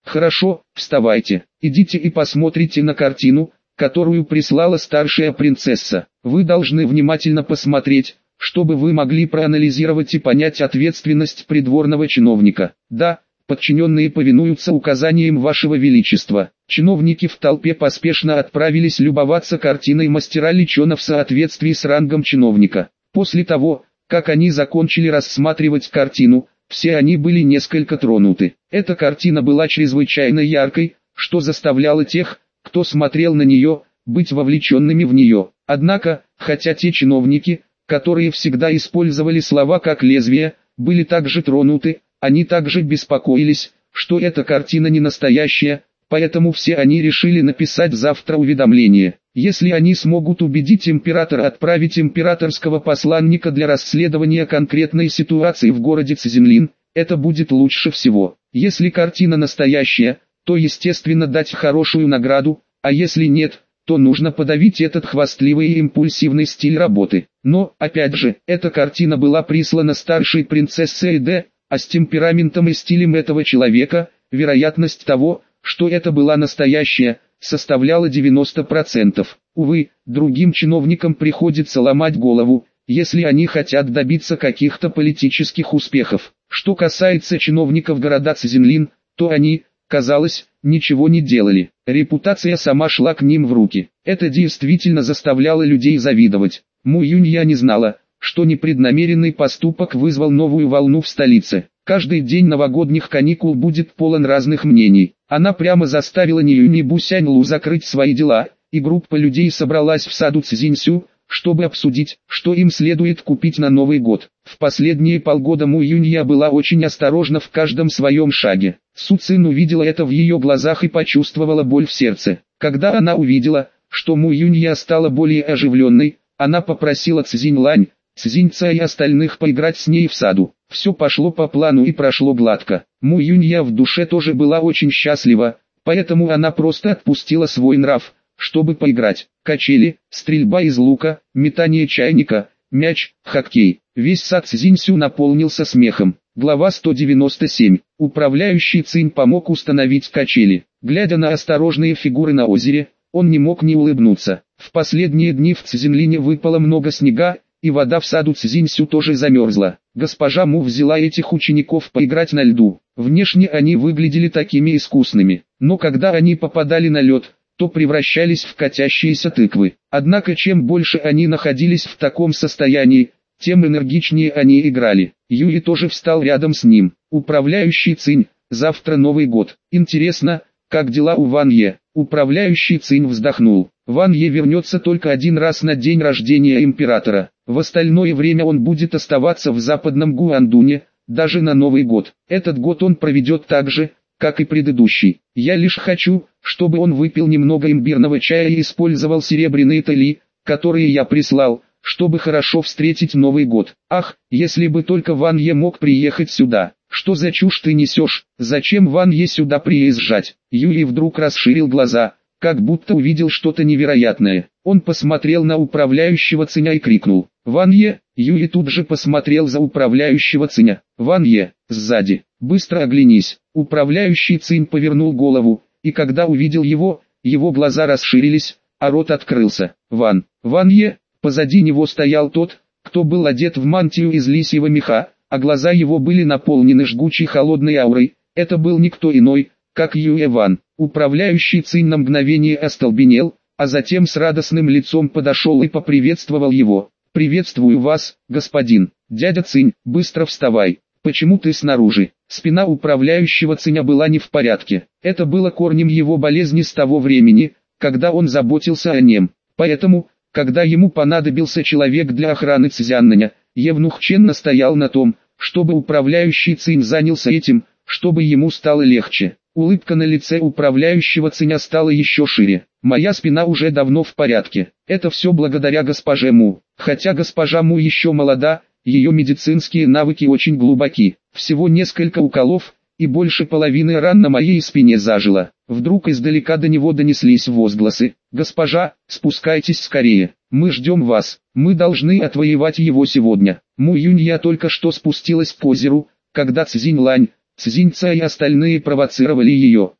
Хорошо, вставайте, идите и посмотрите на картину, которую прислала старшая принцесса. Вы должны внимательно посмотреть, чтобы вы могли проанализировать и понять ответственность придворного чиновника. Да, подчиненные повинуются указаниям вашего величества. Чиновники в толпе поспешно отправились любоваться картиной мастера Личона в соответствии с рангом чиновника. После того, как они закончили рассматривать картину, все они были несколько тронуты. Эта картина была чрезвычайно яркой, что заставляло тех, кто смотрел на нее, быть вовлеченными в нее. Однако, хотя те чиновники, которые всегда использовали слова как лезвие, были также тронуты, они также беспокоились, что эта картина не настоящая, поэтому все они решили написать завтра уведомление. Если они смогут убедить императора отправить императорского посланника для расследования конкретной ситуации в городе Цзинлин, это будет лучше всего. Если картина настоящая, то естественно дать хорошую награду, а если нет, то нужно подавить этот хвастливый и импульсивный стиль работы. Но, опять же, эта картина была прислана старшей принцессой Эде, а с темпераментом и стилем этого человека, вероятность того, что это была настоящая, составляла 90%. Увы, другим чиновникам приходится ломать голову, если они хотят добиться каких-то политических успехов. Что касается чиновников города Цзинлин, то они, казалось, ничего не делали. Репутация сама шла к ним в руки. Это действительно заставляло людей завидовать. Му Юнья не знала, что непреднамеренный поступок вызвал новую волну в столице. Каждый день новогодних каникул будет полон разных мнений. Она прямо заставила Ниюнь и Бусяньлу закрыть свои дела, и группа людей собралась в саду Цзиньсю, чтобы обсудить, что им следует купить на Новый год. В последние полгода Му Юнья была очень осторожна в каждом своем шаге. Су Цин увидела это в ее глазах и почувствовала боль в сердце. Когда она увидела, что Му Юнья стала более оживленной, она попросила Цзиньлань, Цзиньца и остальных поиграть с ней в саду. Все пошло по плану и прошло гладко. Му Юнья в душе тоже была очень счастлива, поэтому она просто отпустила свой нрав, чтобы поиграть. Качели, стрельба из лука, метание чайника, мяч, хоккей. Весь сад Цзиньсю наполнился смехом. Глава 197. Управляющий Цинь помог установить качели. Глядя на осторожные фигуры на озере, он не мог не улыбнуться. В последние дни в Цзинлине выпало много снега, и вода в саду Цзиньсю тоже замерзла. Госпожа Му взяла этих учеников поиграть на льду. Внешне они выглядели такими искусными, но когда они попадали на лед, то превращались в катящиеся тыквы. Однако чем больше они находились в таком состоянии, тем энергичнее они играли. Юи тоже встал рядом с ним. Управляющий Цинь, завтра Новый год. Интересно, как дела у Ван Е? Управляющий Цинь вздохнул. Ван Е вернется только один раз на день рождения императора. В остальное время он будет оставаться в западном Гуандуне, даже на Новый год. Этот год он проведет так же, как и предыдущий. Я лишь хочу, чтобы он выпил немного имбирного чая и использовал серебряные тали, которые я прислал, чтобы хорошо встретить Новый год. Ах, если бы только Ван Е мог приехать сюда. Что за чушь ты несешь? Зачем Ван Е сюда приезжать? Юй вдруг расширил глаза, как будто увидел что-то невероятное. Он посмотрел на управляющего Циня и крикнул: «Ван Е!» Юй тут же посмотрел за управляющего Циня. «Ван Е, сзади! Быстро оглянись!» Управляющий Цинь повернул голову, и когда увидел его глаза расширились, а рот открылся. Ван Е! Позади него стоял тот, кто был одет в мантию из лисьего меха, а глаза его были наполнены жгучей холодной аурой. Это был никто иной, как Юэ Ван. Управляющий Цинь на мгновение остолбенел, а затем с радостным лицом подошел и поприветствовал его. «Приветствую вас, господин. Дядя Цинь, быстро вставай. Почему ты снаружи?» Спина управляющего Циня была не в порядке. Это было корнем его болезни с того времени, когда он заботился о нем. Поэтому, когда ему понадобился человек для охраны Цзяннаня, Евнух Чен настоял на том, чтобы управляющий Цинь занялся этим, чтобы ему стало легче. Улыбка на лице управляющего Циня стала еще шире. «Моя спина уже давно в порядке. Это все благодаря госпоже Му. Хотя госпожа Му еще молода, ее медицинские навыки очень глубоки. Всего несколько уколов, и больше половины ран на моей спине зажило». Вдруг издалека до него донеслись возгласы: «Госпожа, спускайтесь скорее. Мы ждем вас. Мы должны отвоевать его сегодня». Му Юнья только что спустилась к озеру, когда Цзиньлань, Цзиньца и остальные провоцировали ее.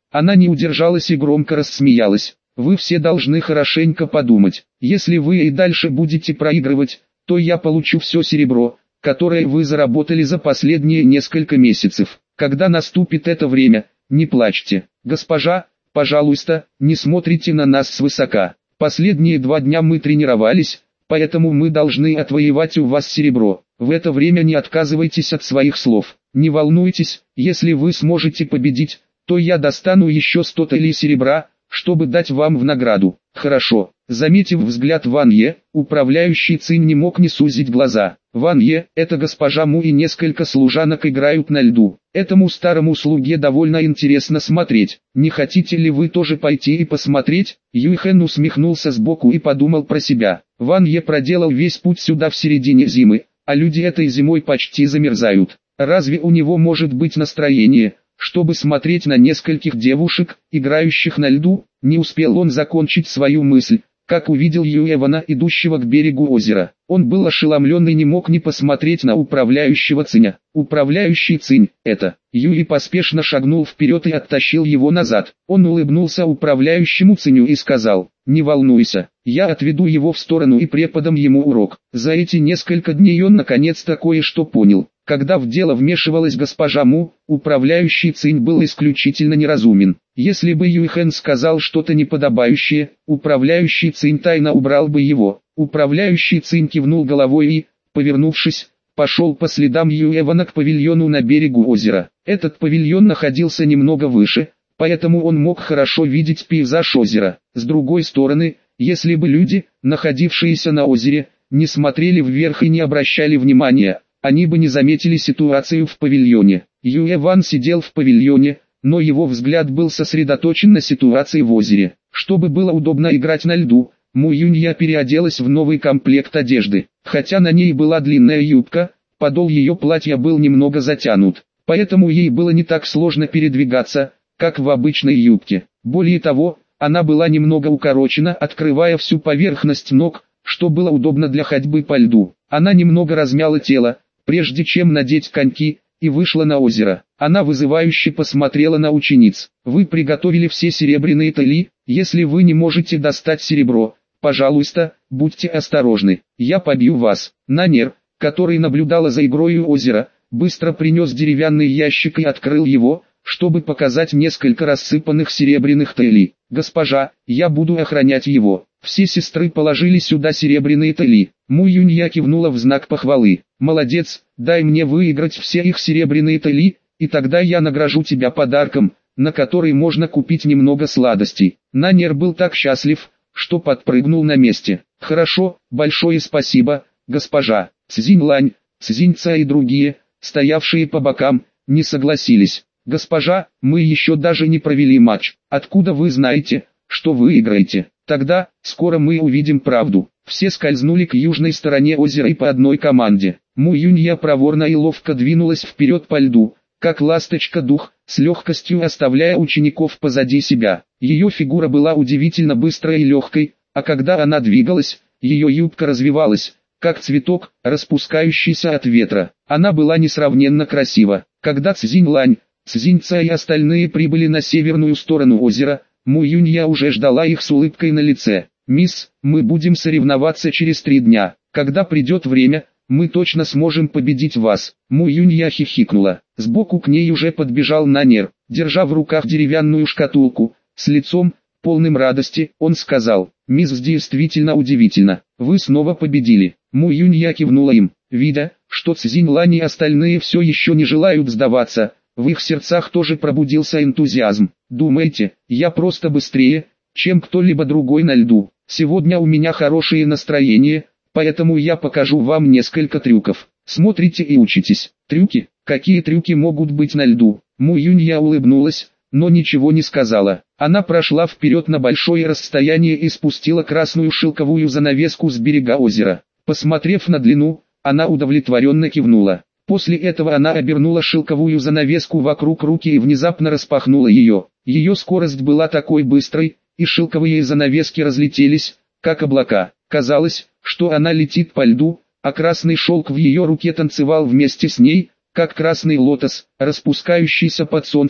Она не удержалась и громко рассмеялась. Вы все должны хорошенько подумать. Если вы и дальше будете проигрывать, то я получу все серебро, которое вы заработали за последние несколько месяцев. Когда наступит это время, не плачьте. Госпожа, пожалуйста, не смотрите на нас свысока. Последние 2 дня мы тренировались, поэтому мы должны отвоевать у вас серебро. В это время не отказывайтесь от своих слов. Не волнуйтесь, если вы сможете победить, то я достану еще 100 талей серебра, чтобы дать вам в награду. Хорошо. Заметив взгляд Ван Е, управляющий Цинь не мог не сузить глаза. Ван Е, это госпожа Му и несколько служанок играют на льду. Этому старому слуге довольно интересно смотреть. Не хотите ли вы тоже пойти и посмотреть? Юйхэн усмехнулся сбоку и подумал про себя. Ван Е проделал весь путь сюда в середине зимы, а люди этой зимой почти замерзают. Разве у него может быть настроение, чтобы смотреть на нескольких девушек, играющих на льду? Не успел он закончить свою мысль, как увидел Юэвана, идущего к берегу озера. Он был ошеломлен и не мог не посмотреть на управляющего Циня. Управляющий Цинь, это. Юй поспешно шагнул вперед и оттащил его назад. Он улыбнулся управляющему Циню и сказал: «Не волнуйся, я отведу его в сторону и преподам ему урок». За эти несколько дней он наконец-то кое-что понял. Когда в дело вмешивалась госпожа Му, управляющий Цинь был исключительно неразумен. Если бы Юйхэн сказал что-то неподобающее, управляющий Цинь тайно убрал бы его. Управляющий Цинь кивнул головой и, повернувшись, пошел по следам Юэвана к павильону на берегу озера. Этот павильон находился немного выше, поэтому он мог хорошо видеть пейзаж озера. С другой стороны, если бы люди, находившиеся на озере, не смотрели вверх и не обращали внимания, они бы не заметили ситуацию в павильоне. Юэван сидел в павильоне, но его взгляд был сосредоточен на ситуации в озере. Чтобы было удобно играть на льду, Му Юнья переоделась в новый комплект одежды. Хотя на ней была длинная юбка, подол ее платья был немного затянут, поэтому ей было не так сложно передвигаться, как в обычной юбке. Более того, она была немного укорочена, открывая всю поверхность ног, что было удобно для ходьбы по льду. Она немного размяла тело, прежде чем надеть коньки, и вышла на озеро. Она вызывающе посмотрела на учениц. «Вы приготовили все серебряные тали, если вы не можете достать серебро, пожалуйста, будьте осторожны, я побью вас». Нанер, который наблюдала за игрой у озера, быстро принес деревянный ящик и открыл его, чтобы показать несколько рассыпанных серебряных тали. «Госпожа, я буду охранять его». Все сестры положили сюда серебряные тали. Му Юнья кивнула в знак похвалы. «Молодец, дай мне выиграть все их серебряные тали, и тогда я награжу тебя подарком, на который можно купить немного сладостей». Нанер был так счастлив, что подпрыгнул на месте. «Хорошо, большое спасибо, госпожа». Цзинь Лань, Цзинь Ца и другие, стоявшие по бокам, не согласились. «Госпожа, мы еще даже не провели матч. Откуда вы знаете, что выиграете? Тогда, скоро мы увидим правду». Все скользнули к южной стороне озера и по одной команде. Му Юнья проворно и ловко двинулась вперед по льду, как ласточка-дух, с легкостью оставляя учеников позади себя. Ее фигура была удивительно быстрой и легкой, а когда она двигалась, ее юбка развивалась, как цветок, распускающийся от ветра. Она была несравненно красива. Когда Цзинь Лань, Цзинь Ца и остальные прибыли на северную сторону озера, Му Юнья уже ждала их с улыбкой на лице. «Мисс, мы будем соревноваться через 3 дня. Когда придет время, мы точно сможем победить вас». Му Юнья хихикнула. Сбоку к ней уже подбежал Нанер, держа в руках деревянную шкатулку. С лицом, полным радости, он сказал: «Мисс, действительно удивительно. Вы снова победили». Му Юнья кивнула им, видя, что Цзинь Лань и остальные все еще не желают сдаваться. В их сердцах тоже пробудился энтузиазм. «Думаете, я просто быстрее, чем кто-либо другой на льду? Сегодня у меня хорошее настроение, поэтому я покажу вам несколько трюков. Смотрите и учитесь». «Трюки? Какие трюки могут быть на льду?» Му Юнья улыбнулась, но ничего не сказала. Она прошла вперед на большое расстояние и спустила красную шелковую занавеску с берега озера. Посмотрев на длину, она удовлетворенно кивнула. После этого она обернула шелковую занавеску вокруг руки и внезапно распахнула ее. Ее скорость была такой быстрой, и шелковые занавески разлетелись, как облака. Казалось, что она летит по льду, а красный шелк в ее руке танцевал вместе с ней, как красный лотос, распускающийся под солнцем,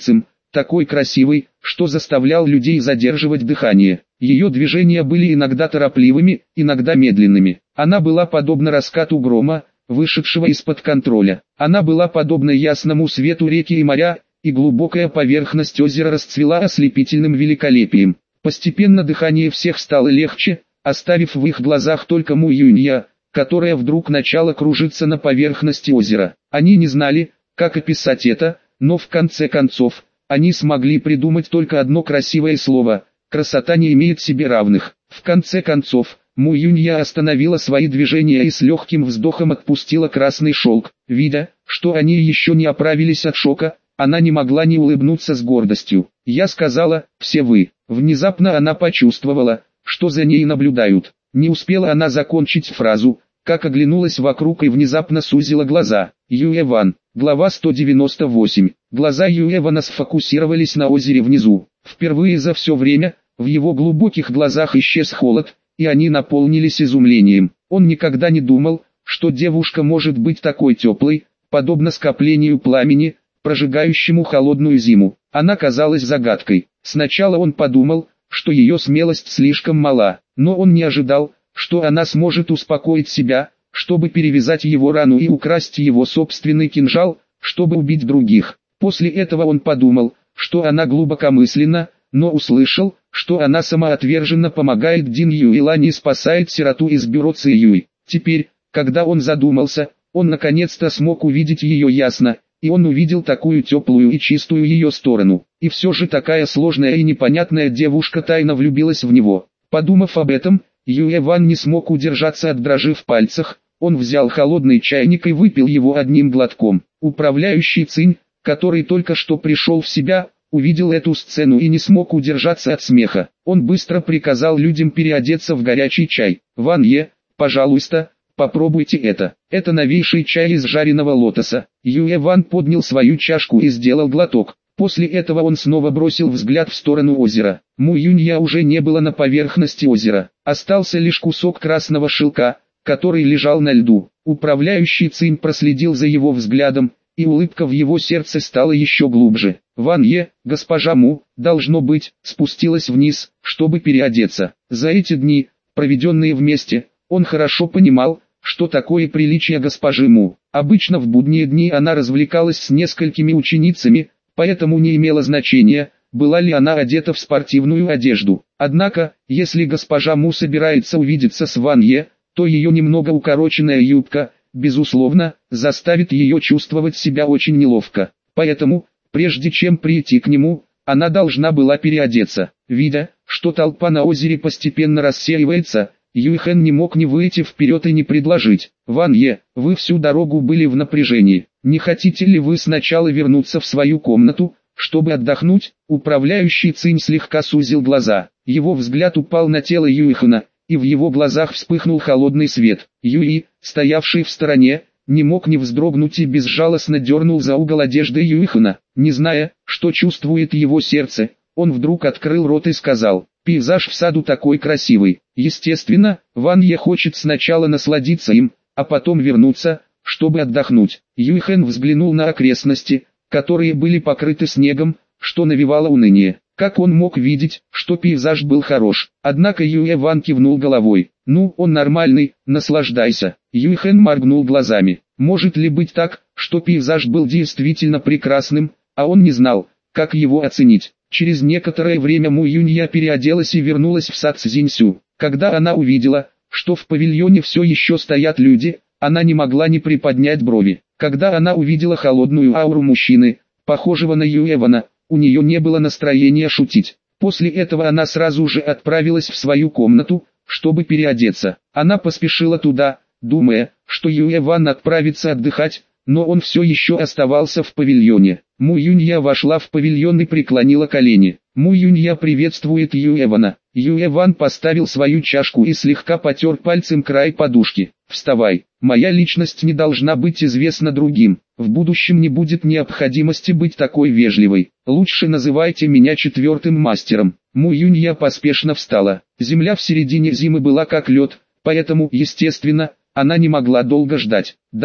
такой красивой, что заставлял людей задерживать дыхание. Ее движения были иногда торопливыми, иногда медленными. Она была подобна раскату грома, вышедшего из-под контроля. Она была подобна ясному свету реки и моря, и глубокая поверхность озера расцвела ослепительным великолепием. Постепенно дыхание всех стало легче, оставив в их глазах только Му Юнья, которая вдруг начала кружиться на поверхности озера. Они не знали, как описать это, но в конце концов, они смогли придумать только одно красивое слово: красота не имеет себе равных. В конце концов, Му Юнья остановила свои движения и с легким вздохом отпустила красный шелк. Видя, что они еще не оправились от шока, она не могла не улыбнуться с гордостью. Я сказала: все вы. Внезапно она почувствовала, что за ней наблюдают. Не успела она закончить фразу, как оглянулась вокруг и внезапно сузила глаза. Юэ Ван. Глава 198. Глаза Юэ Вана сфокусировались на озере внизу. Впервые за все время, в его глубоких глазах исчез холод, и они наполнились изумлением. Он никогда не думал, что девушка может быть такой теплой, подобно скоплению пламени, прожигающему холодную зиму. Она казалась загадкой. Сначала он подумал, что ее смелость слишком мала, но он не ожидал, что она сможет успокоить себя, чтобы перевязать его рану и украсть его собственный кинжал, чтобы убить других. После этого он подумал, что она глубокомысленна, но услышал, что она самоотверженно помогает Дин Юйлань и спасает сироту из бюро Ци Юй. Теперь, когда он задумался, он наконец-то смог увидеть ее ясно, и он увидел такую теплую и чистую ее сторону. И все же такая сложная и непонятная девушка тайно влюбилась в него. Подумав об этом, Юэ Ван не смог удержаться от дрожи в пальцах. Он взял холодный чайник и выпил его одним глотком. Управляющий Цинь, который только что пришел в себя, увидел эту сцену и не смог удержаться от смеха. Он быстро приказал людям переодеться в горячий чай. «Ван Е, пожалуйста, попробуйте это. Это новейший чай из жареного лотоса». Юэ Ван поднял свою чашку и сделал глоток. После этого он снова бросил взгляд в сторону озера. Му Юнья уже не было на поверхности озера. Остался лишь кусок красного шелка, который лежал на льду. Управляющий Цинь проследил за его взглядом, и улыбка в его сердце стала еще глубже. Ван Е, госпожа Му, должно быть, спустилась вниз, чтобы переодеться. За эти дни, проведенные вместе, он хорошо понимал, что такое приличие госпожи Му. Обычно в будние дни она развлекалась с несколькими ученицами, поэтому не имело значения, была ли она одета в спортивную одежду. Однако, если госпожа Му собирается увидеться с Ван Е, то ее немного укороченная юбка, безусловно, заставит ее чувствовать себя очень неловко. Поэтому, прежде чем прийти к нему, она должна была переодеться. Видя, что толпа на озере постепенно рассеивается, Юйхэн не мог не выйти вперед и не предложить: «Ван Е, вы всю дорогу были в напряжении. Не хотите ли вы сначала вернуться в свою комнату, чтобы отдохнуть?» Управляющий Цинь слегка сузил глаза. Его взгляд упал на тело Юйхэна, и в его глазах вспыхнул холодный свет. Юй, стоявший в стороне, не мог не вздрогнуть и безжалостно дернул за угол одежды Юйхэна. Не зная, что чувствует его сердце, он вдруг открыл рот и сказал: «Пейзаж в саду такой красивый». Естественно, Ван Е хочет сначала насладиться им, а потом вернуться, чтобы отдохнуть. Юйхэн взглянул на окрестности, которые были покрыты снегом, что навевало уныние. Как он мог видеть, что пейзаж был хорош? Однако Юэ Ван кивнул головой. «Ну, он нормальный, наслаждайся». Юйхэн моргнул глазами. Может ли быть так, что пейзаж был действительно прекрасным, а он не знал, как его оценить? Через некоторое время Му Юнья переоделась и вернулась в сад Цзиньсю. Когда она увидела, что в павильоне все еще стоят люди, она не могла не приподнять брови. Когда она увидела холодную ауру мужчины, похожего на Юэ Вана, у нее не было настроения шутить. После этого она сразу же отправилась в свою комнату, чтобы переодеться. Она поспешила туда, думая, что Юэ Ван отправится отдыхать, но он все еще оставался в павильоне. Му Юнья вошла в павильон и преклонила колени. Му Юнья приветствует Юэ Вана. Юэ Ван поставил свою чашку и слегка потер пальцем край подушки. «Вставай, моя личность не должна быть известна другим. В будущем не будет необходимости быть такой вежливой. Лучше называйте меня четвертым мастером». Му Юнья поспешно встала. Земля в середине зимы была как лед, поэтому, естественно, она не могла долго ждать. «Да,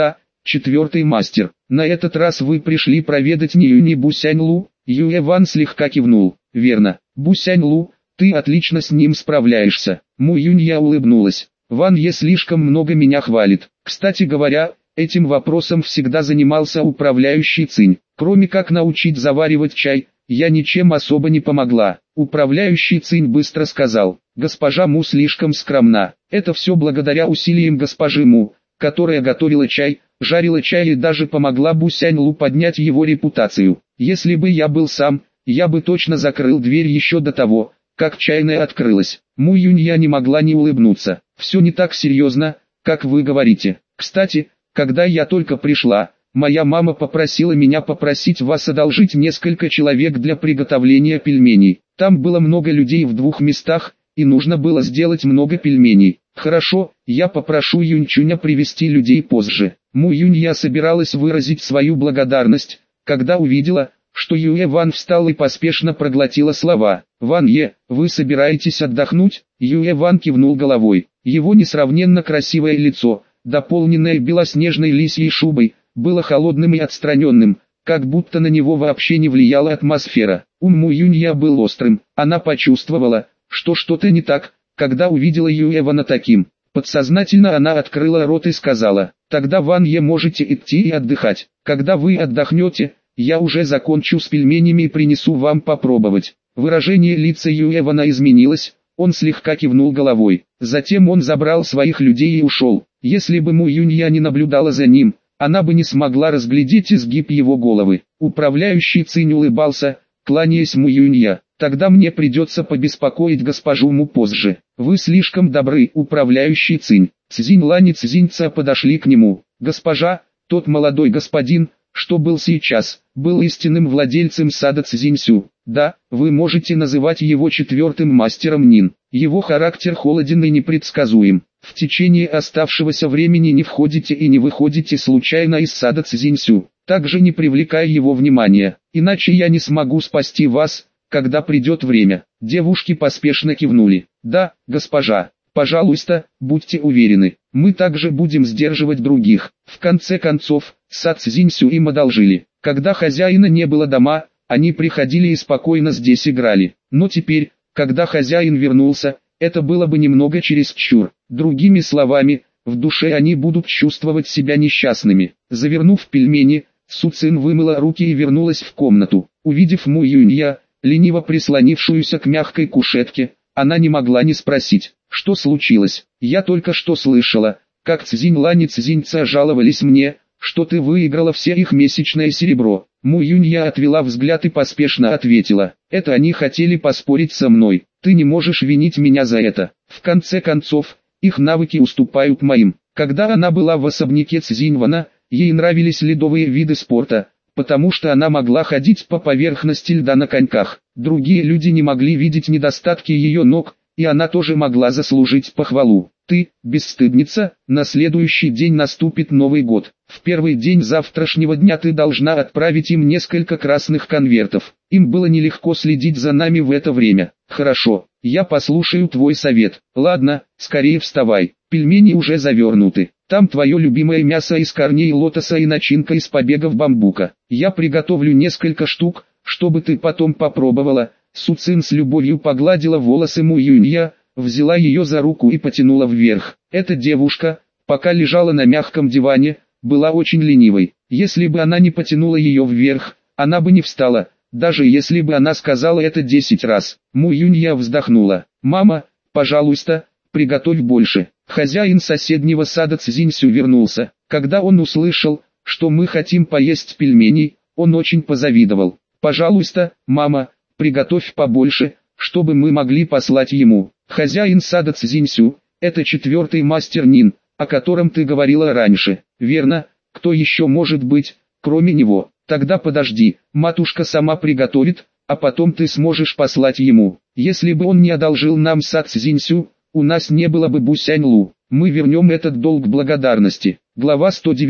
4-й мастер. На этот раз вы пришли проведать не Юни Бусяньлу? Юэ Ван слегка кивнул. Верно, Бусяньлу, ты отлично с ним справляешься. Му Юнья улыбнулась. Ван Е слишком много меня хвалит. Кстати говоря, этим вопросом всегда занимался управляющий Цинь. Кроме как научить заваривать чай, я ничем особо не помогла. Управляющий Цинь быстро сказал: госпожа Му слишком скромна. Это все благодаря усилиям госпожи Му, которая готовила чай, жарила чай и даже помогла Бусяньлу поднять его репутацию. Если бы я был сам, я бы точно закрыл дверь еще до того, как чайная открылась. Му Юнья не могла не улыбнуться. Все не так серьезно, как вы говорите. Кстати, когда я только пришла, моя мама попросила меня попросить вас одолжить несколько человек для приготовления пельменей. Там было много людей в 2 местах, и нужно было сделать много пельменей. Хорошо, я попрошу Юнчуня привести людей позже. Му Юнья собиралась выразить свою благодарность, когда увидела, что Юэ Ван встал и поспешно проглотила слова. «Ван Е, вы собираетесь отдохнуть?» Юэ Ван кивнул головой. Его несравненно красивое лицо, дополненное белоснежной лисьей шубой, было холодным и отстраненным, как будто на него вообще не влияла атмосфера. Ум Му Юнья был острым, она почувствовала, что что-то не так, когда увидела Юэ Вана таким. Подсознательно она открыла рот и сказала: «Тогда, Ван Е, можете идти и отдыхать. Когда вы отдохнете, я уже закончу с пельменями и принесу вам попробовать». Выражение лица Юэ Вана изменилось, он слегка кивнул головой. Затем он забрал своих людей и ушел. Если бы Му Юнья не наблюдала за ним, она бы не смогла разглядеть изгиб его головы. Управляющий Цинь улыбался, кланяясь Му Юнья. «Тогда мне придется побеспокоить госпожу Му позже. Вы слишком добры, управляющий Цинь». Цзинь Лань и Цзинь Ца подошли к нему. «Госпожа, тот молодой господин, что был сейчас, был истинным владельцем сада Цзиньсю. Да, вы можете называть его 4-м мастером Нин. Его характер холоден и непредсказуем. В течение оставшегося времени не входите и не выходите случайно из сада Цзиньсю, также не привлекая его внимания, иначе я не смогу спасти вас, когда придет время». Девушки поспешно кивнули. «Да, госпожа, пожалуйста, будьте уверены, мы также будем сдерживать других». В конце концов, сад Цзиньсю им одолжили. Когда хозяина не было дома, они приходили и спокойно здесь играли. Но теперь, когда хозяин вернулся, это было бы немного чересчур. Другими словами, в душе они будут чувствовать себя несчастными. Завернув пельмени, Су Цин вымыла руки и вернулась в комнату. Увидев Му Юнья, лениво прислонившуюся к мягкой кушетке, она не могла не спросить: «Что случилось? Я только что слышала, как Цзинь Лань и Цзинь Ца жаловались мне, что ты выиграла все их месячное серебро». Му Юнья отвела взгляд и поспешно ответила: «Это они хотели поспорить со мной, ты не можешь винить меня за это. В конце концов, их навыки уступают моим». Когда она была в особняке Цзиньвана, ей нравились ледовые виды спорта, потому что она могла ходить по поверхности льда на коньках. Другие люди не могли видеть недостатки ее ног, и она тоже могла заслужить похвалу. «Ты, бесстыдница, на следующий день наступит Новый год. В первый день завтрашнего дня ты должна отправить им несколько красных конвертов. Им было нелегко следить за нами в это время». «Хорошо, я послушаю твой совет. Ладно, скорее вставай, пельмени уже завернуты. Там твое любимое мясо из корней лотоса и начинка из побегов бамбука. Я приготовлю несколько штук, чтобы ты потом попробовала». Су Цин с любовью погладила волосы Му Юнья, взяла ее за руку и потянула вверх. Эта девушка, пока лежала на мягком диване, была очень ленивой. Если бы она не потянула ее вверх, она бы не встала, даже если бы она сказала это 10 раз. Му Юнья вздохнула. «Мама, пожалуйста, приготовь больше». Хозяин соседнего сада Цзиньсю вернулся. Когда он услышал, что мы хотим поесть пельменей, он очень позавидовал. «Пожалуйста, мама, приготовь побольше, чтобы мы могли послать ему». Хозяин сада Цзиньсю, это 4-й мастер Нин, о котором ты говорила раньше. Верно, кто еще может быть, кроме него? Тогда подожди, матушка сама приготовит, а потом ты сможешь послать ему. Если бы он не одолжил нам сад Цзиньсю, у нас не было бы Бусяньлу. Мы вернем этот долг благодарности. Глава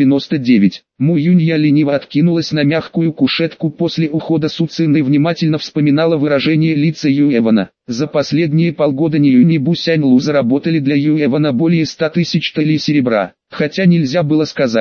199. Му Юнья лениво откинулась на мягкую кушетку после ухода Су Цин и внимательно вспоминала выражение лица Юэвана. За последние полгода ни Юнь, ни Бусяньлу заработали для Юэвана более 100 000 талей серебра. Хотя нельзя было сказать,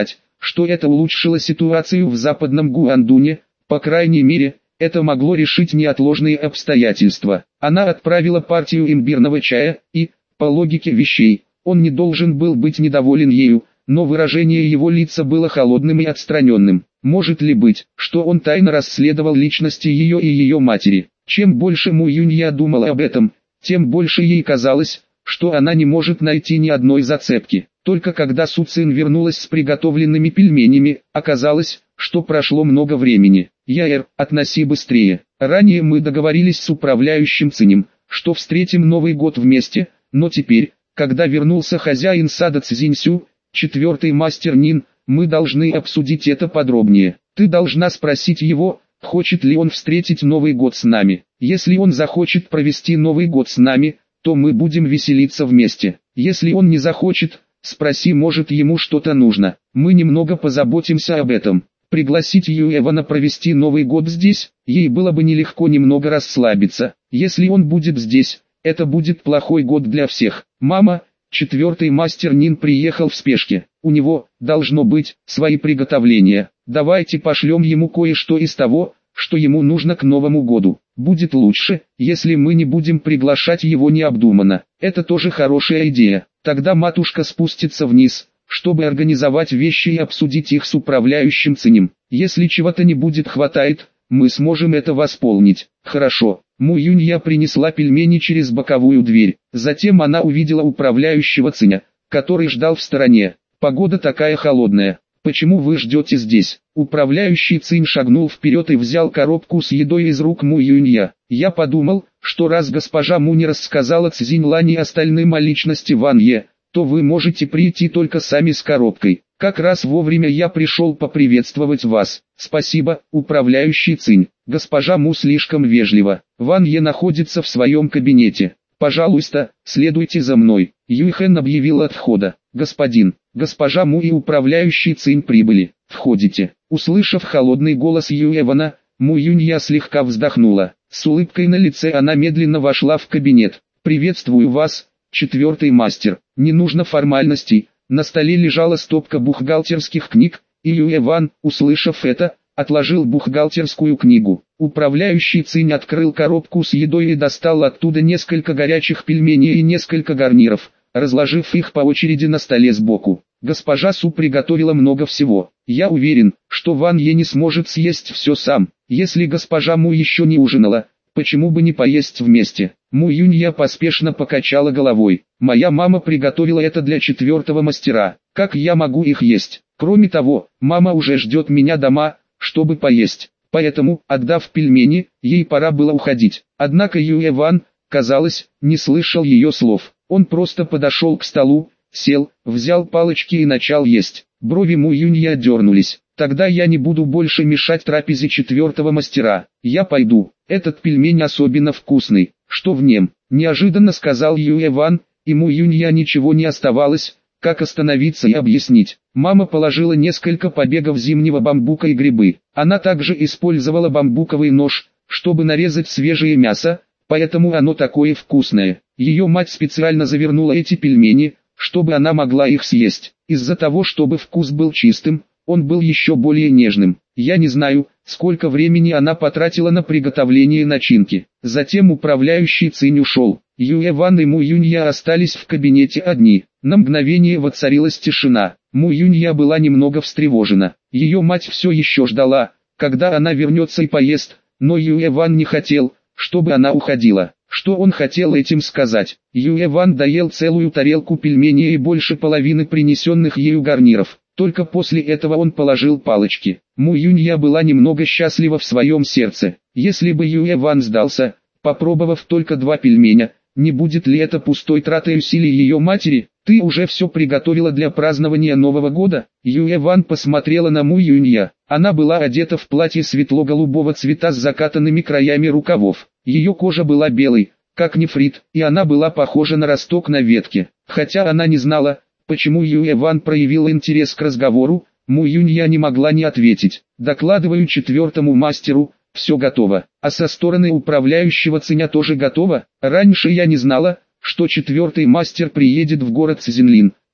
что это улучшило ситуацию в западном Гуандуне, по крайней мере, это могло решить неотложные обстоятельства. Она отправила партию имбирного чая, и, по логике вещей, он не должен был быть недоволен ею, но выражение его лица было холодным и отстраненным. Может ли быть, что он тайно расследовал личности ее и ее матери? Чем больше Му Юнья думала об этом, тем больше ей казалось, что она не может найти ни одной зацепки. Только когда Су Цин вернулась с приготовленными пельменями, оказалось, что прошло много времени. «Яэр, относи быстрее. Ранее мы договорились с управляющим Цинем, что встретим Новый год вместе, но теперь, когда вернулся хозяин сада Цзиньсю, четвертый мастер Нин, мы должны обсудить это подробнее. Ты должна спросить его, хочет ли он встретить Новый год с нами. Если он захочет провести Новый год с нами, то мы будем веселиться вместе. Если он не захочет, спроси, может ему что-то нужно. Мы немного позаботимся об этом». Пригласить Юэвана провести Новый год здесь, ей было бы нелегко немного расслабиться. Если он будет здесь, это будет плохой год для всех. «Мама, четвертый мастер Нин приехал в спешке. У него, должно быть, свои приготовления. Давайте пошлем ему кое-что из того, что ему нужно к Новому году. Будет лучше, если мы не будем приглашать его необдуманно. Это тоже хорошая идея. Тогда матушка спустится вниз, чтобы организовать вещи и обсудить их с управляющим Цинем. Если чего-то не будет хватает, мы сможем это восполнить». «Хорошо». Му Юнья принесла пельмени через боковую дверь. Затем она увидела управляющего Циня, который ждал в стороне. «Погода такая холодная. Почему вы ждете здесь?» Управляющий Цинь шагнул вперед и взял коробку с едой из рук Му Юнья. «Я подумал, что раз госпожа Му не рассказала Цзиньлань и остальным о личности Ван Е, то вы можете прийти только сами с коробкой. Как раз вовремя я пришел поприветствовать вас». «Спасибо, управляющий Цинь. Госпожа Му слишком вежлива. Ван Е находится в своем кабинете. Пожалуйста, следуйте за мной». Юйхэн объявил от входа. «Господин, госпожа Му и управляющий Цинь прибыли. Входите». Услышав холодный голос Юэвана, Му Юнья слегка вздохнула. С улыбкой на лице она медленно вошла в кабинет. «Приветствую вас, четвертый мастер». Не нужно формальностей. На столе лежала стопка бухгалтерских книг, и Юэван, услышав это, отложил бухгалтерскую книгу. Управляющий Цинь открыл коробку с едой и достал оттуда несколько горячих пельменей и несколько гарниров, разложив их по очереди на столе сбоку. «Госпожа Су приготовила много всего. Я уверен, что Ван Е не сможет съесть все сам. Если госпожа Му еще не ужинала, почему бы не поесть вместе?» Му Юнья поспешно покачала головой. «Моя мама приготовила это для четвертого мастера. Как я могу их есть? Кроме того, мама уже ждет меня дома, чтобы поесть. Поэтому, отдав пельмени, ей пора было уходить». Однако Юэван, казалось, не слышал ее слов. Он просто подошел к столу, сел, взял палочки и начал есть. Брови Му Юнья дернулись. «Тогда я не буду больше мешать трапезе четвертого мастера. Я пойду. Этот пельмень особенно вкусный. Что в нем?» Неожиданно сказал Юэван, и Му Юнья ничего не оставалось, как остановиться и объяснить. Мама положила несколько побегов зимнего бамбука и грибы. Она также использовала бамбуковый нож, чтобы нарезать свежее мясо, поэтому оно такое вкусное. Ее мать специально завернула эти пельмени, чтобы она могла их съесть. Из-за того, чтобы вкус был чистым, он был еще более нежным. Я не знаю, сколько времени она потратила на приготовление начинки. Затем управляющий Цинь ушел. Юэван и Му Юнья остались в кабинете одни. На мгновение воцарилась тишина. Му Юнья была немного встревожена. Ее мать все еще ждала, когда она вернется и поест, но Юэван не хотел, чтобы она уходила. Что он хотел этим сказать? Юэван доел целую тарелку пельменей и больше половины принесенных ею гарниров. Только после этого он положил палочки. Му Юнья была немного счастлива в своем сердце. Если бы Юэван сдался, попробовав только 2 пельменя, не будет ли это пустой тратой усилий ее матери? «Ты уже все приготовила для празднования Нового года?» Юэван посмотрела на Му Юнья. Она была одета в платье светло-голубого цвета с закатанными краями рукавов. Ее кожа была белой, как нефрит, и она была похожа на росток на ветке. Хотя она не знала, почему Юэван проявил интерес к разговору, Му Юнья не могла не ответить. «Докладываю четвертому мастеру, все готово. А со стороны управляющего Циня тоже готово? Раньше я не знала, что четвертый мастер приедет в город Цзинлин,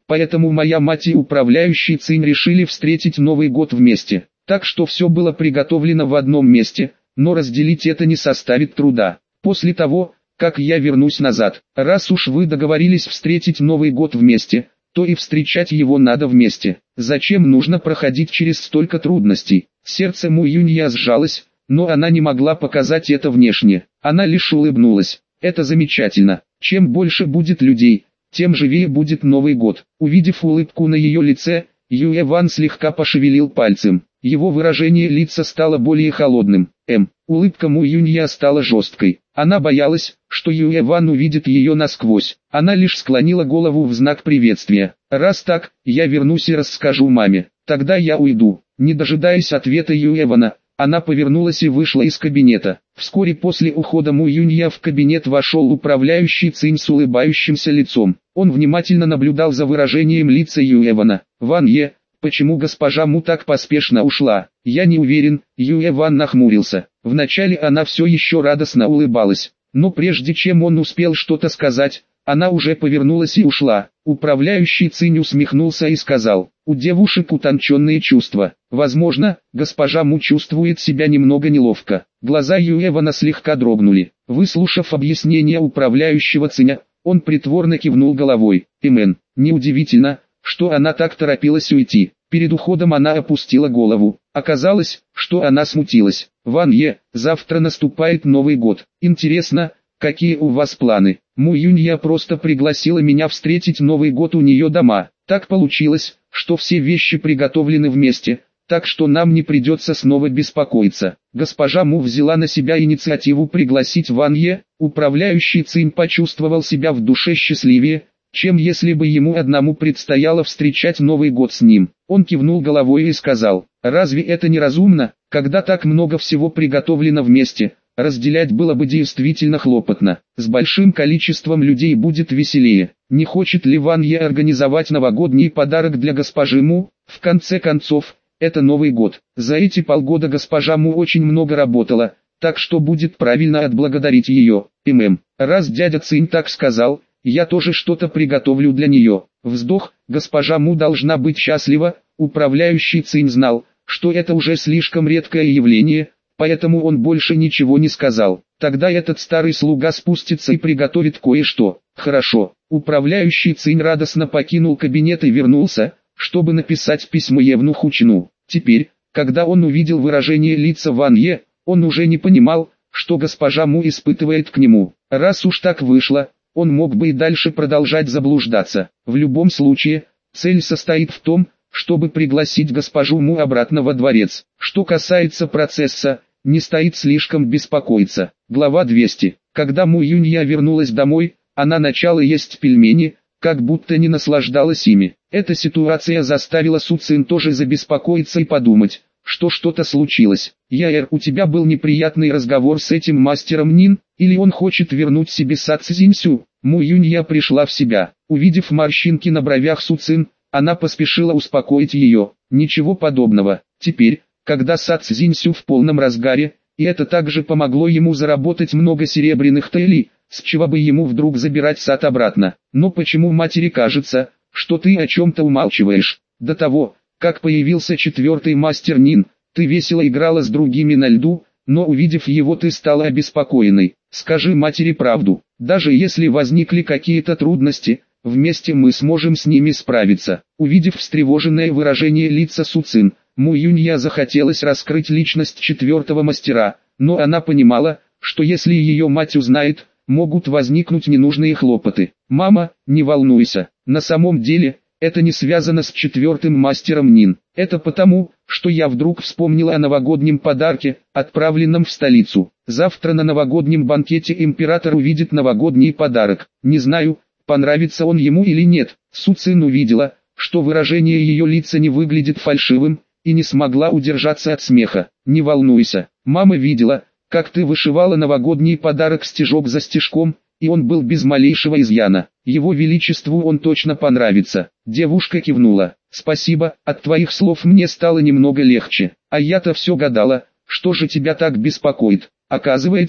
поэтому моя мать и управляющий Цинь решили встретить Новый год вместе. Так что все было приготовлено в одном месте, но разделить это не составит труда. После того, как я вернусь назад, раз уж вы договорились встретить Новый год вместе, то и встречать его надо вместе. Зачем нужно проходить через столько трудностей? Сердце Му Юнья сжалось, но она не могла показать это внешне. Она лишь улыбнулась. Это замечательно. Чем больше будет людей, тем живее будет Новый год. Увидев улыбку на ее лице, Юэ Ван слегка пошевелил пальцем. Его выражение лица стало более холодным. Улыбка Му Юнья стала жесткой. Она боялась, что Юэ Ван увидит ее насквозь. Она лишь склонила голову в знак приветствия. «Раз так, я вернусь и расскажу маме. Тогда я уйду». Не дожидаясь ответа Юэ Вана, она повернулась и вышла из кабинета. Вскоре после ухода Му Юнья в кабинет вошел управляющий Цинь с улыбающимся лицом. Он внимательно наблюдал за выражением лица Юэ Вана. «Ван Е, почему госпожа Му так поспешно ушла?» «Я не уверен», Юэ Ван нахмурился. Вначале она все еще радостно улыбалась, но прежде чем он успел что-то сказать, она уже повернулась и ушла. Управляющий Цинь усмехнулся и сказал: «У девушек утонченные чувства. Возможно, госпожа Му чувствует себя немного неловко». Глаза Юэ Вана слегка дрогнули. Выслушав объяснение управляющего Циня, он притворно кивнул головой. Неудивительно, что она так торопилась уйти. Перед уходом она опустила голову. Оказалось, что она смутилась. «Ван Е, завтра наступает Новый год. Интересно, какие у вас планы?» Му Юнья просто пригласила меня встретить Новый год у нее дома. Так получилось, что все вещи приготовлены вместе, так что нам не придется снова беспокоиться. Госпожа Му взяла на себя инициативу пригласить Ван Е. Управляющий Цинь почувствовал себя в душе счастливее, чем если бы ему одному предстояло встречать Новый год с ним. Он кивнул головой и сказал: «Разве это не разумно, когда так много всего приготовлено вместе? Разделять было бы действительно хлопотно. С большим количеством людей будет веселее. Не хочет ли Ван Е организовать новогодний подарок для госпожи Му? В конце концов, это Новый год. За эти полгода госпожа Му очень много работала, так что будет правильно отблагодарить ее. Раз дядя Цинь так сказал, я тоже что-то приготовлю для нее». Вздох. Госпожа Му должна быть счастлива. Управляющий Цинь знал, что это уже слишком редкое явление, поэтому он больше ничего не сказал. Тогда этот старый слуга спустится и приготовит кое-что. Хорошо. Управляющий Цинь радостно покинул кабинет и вернулся, чтобы написать письмо евнуху Чину. Теперь, когда он увидел выражение лица Ван Е, он уже не понимал, что госпожа Му испытывает к нему. Раз уж так вышло, он мог бы и дальше продолжать заблуждаться. В любом случае, цель состоит в том, чтобы пригласить госпожу Му обратно во дворец. Что касается процесса, не стоит слишком беспокоиться. Глава 200. Когда Му Юнья вернулась домой, она начала есть пельмени, как будто не наслаждалась ими. Эта ситуация заставила Су Цин тоже забеспокоиться и подумать, что что-то случилось. У тебя был неприятный разговор с этим мастером Нин, или он хочет вернуть себе Са Цзиньсю?» Му Юнья пришла в себя. Увидев морщинки на бровях Су Цин, она поспешила успокоить ее. «Ничего подобного. Теперь, когда Са Цзиньсю в полном разгаре, и это также помогло ему заработать много серебряных тэйлей, с чего бы ему вдруг забирать сад обратно? Но почему матери кажется, что ты о чем-то умалчиваешь? До того, как появился четвертый мастер Нин, ты весело играла с другими на льду, но увидев его ты стала обеспокоенной. Скажи матери правду, даже если возникли какие-то трудности, вместе мы сможем с ними справиться». Увидев встревоженное выражение лица Су Цин, Му Юнья захотелось раскрыть личность четвертого мастера, но она понимала, что если ее мать узнает, могут возникнуть ненужные хлопоты. «Мама, не волнуйся, на самом деле, это не связано с четвертым мастером Нин. Это потому, что я вдруг вспомнила о новогоднем подарке, отправленном в столицу. Завтра на новогоднем банкете император увидит новогодний подарок. Не знаю, понравится он ему или нет». Су Цин увидела, что выражение ее лица не выглядит фальшивым, и не смогла удержаться от смеха. «Не волнуйся, мама видела, как ты вышивала новогодний подарок стежок за стежком, и он был без малейшего изъяна. Его величеству он точно понравится». Девушка кивнула. «Спасибо, от твоих слов мне стало немного легче. А я-то все гадала, что же тебя так беспокоит. Оказывается,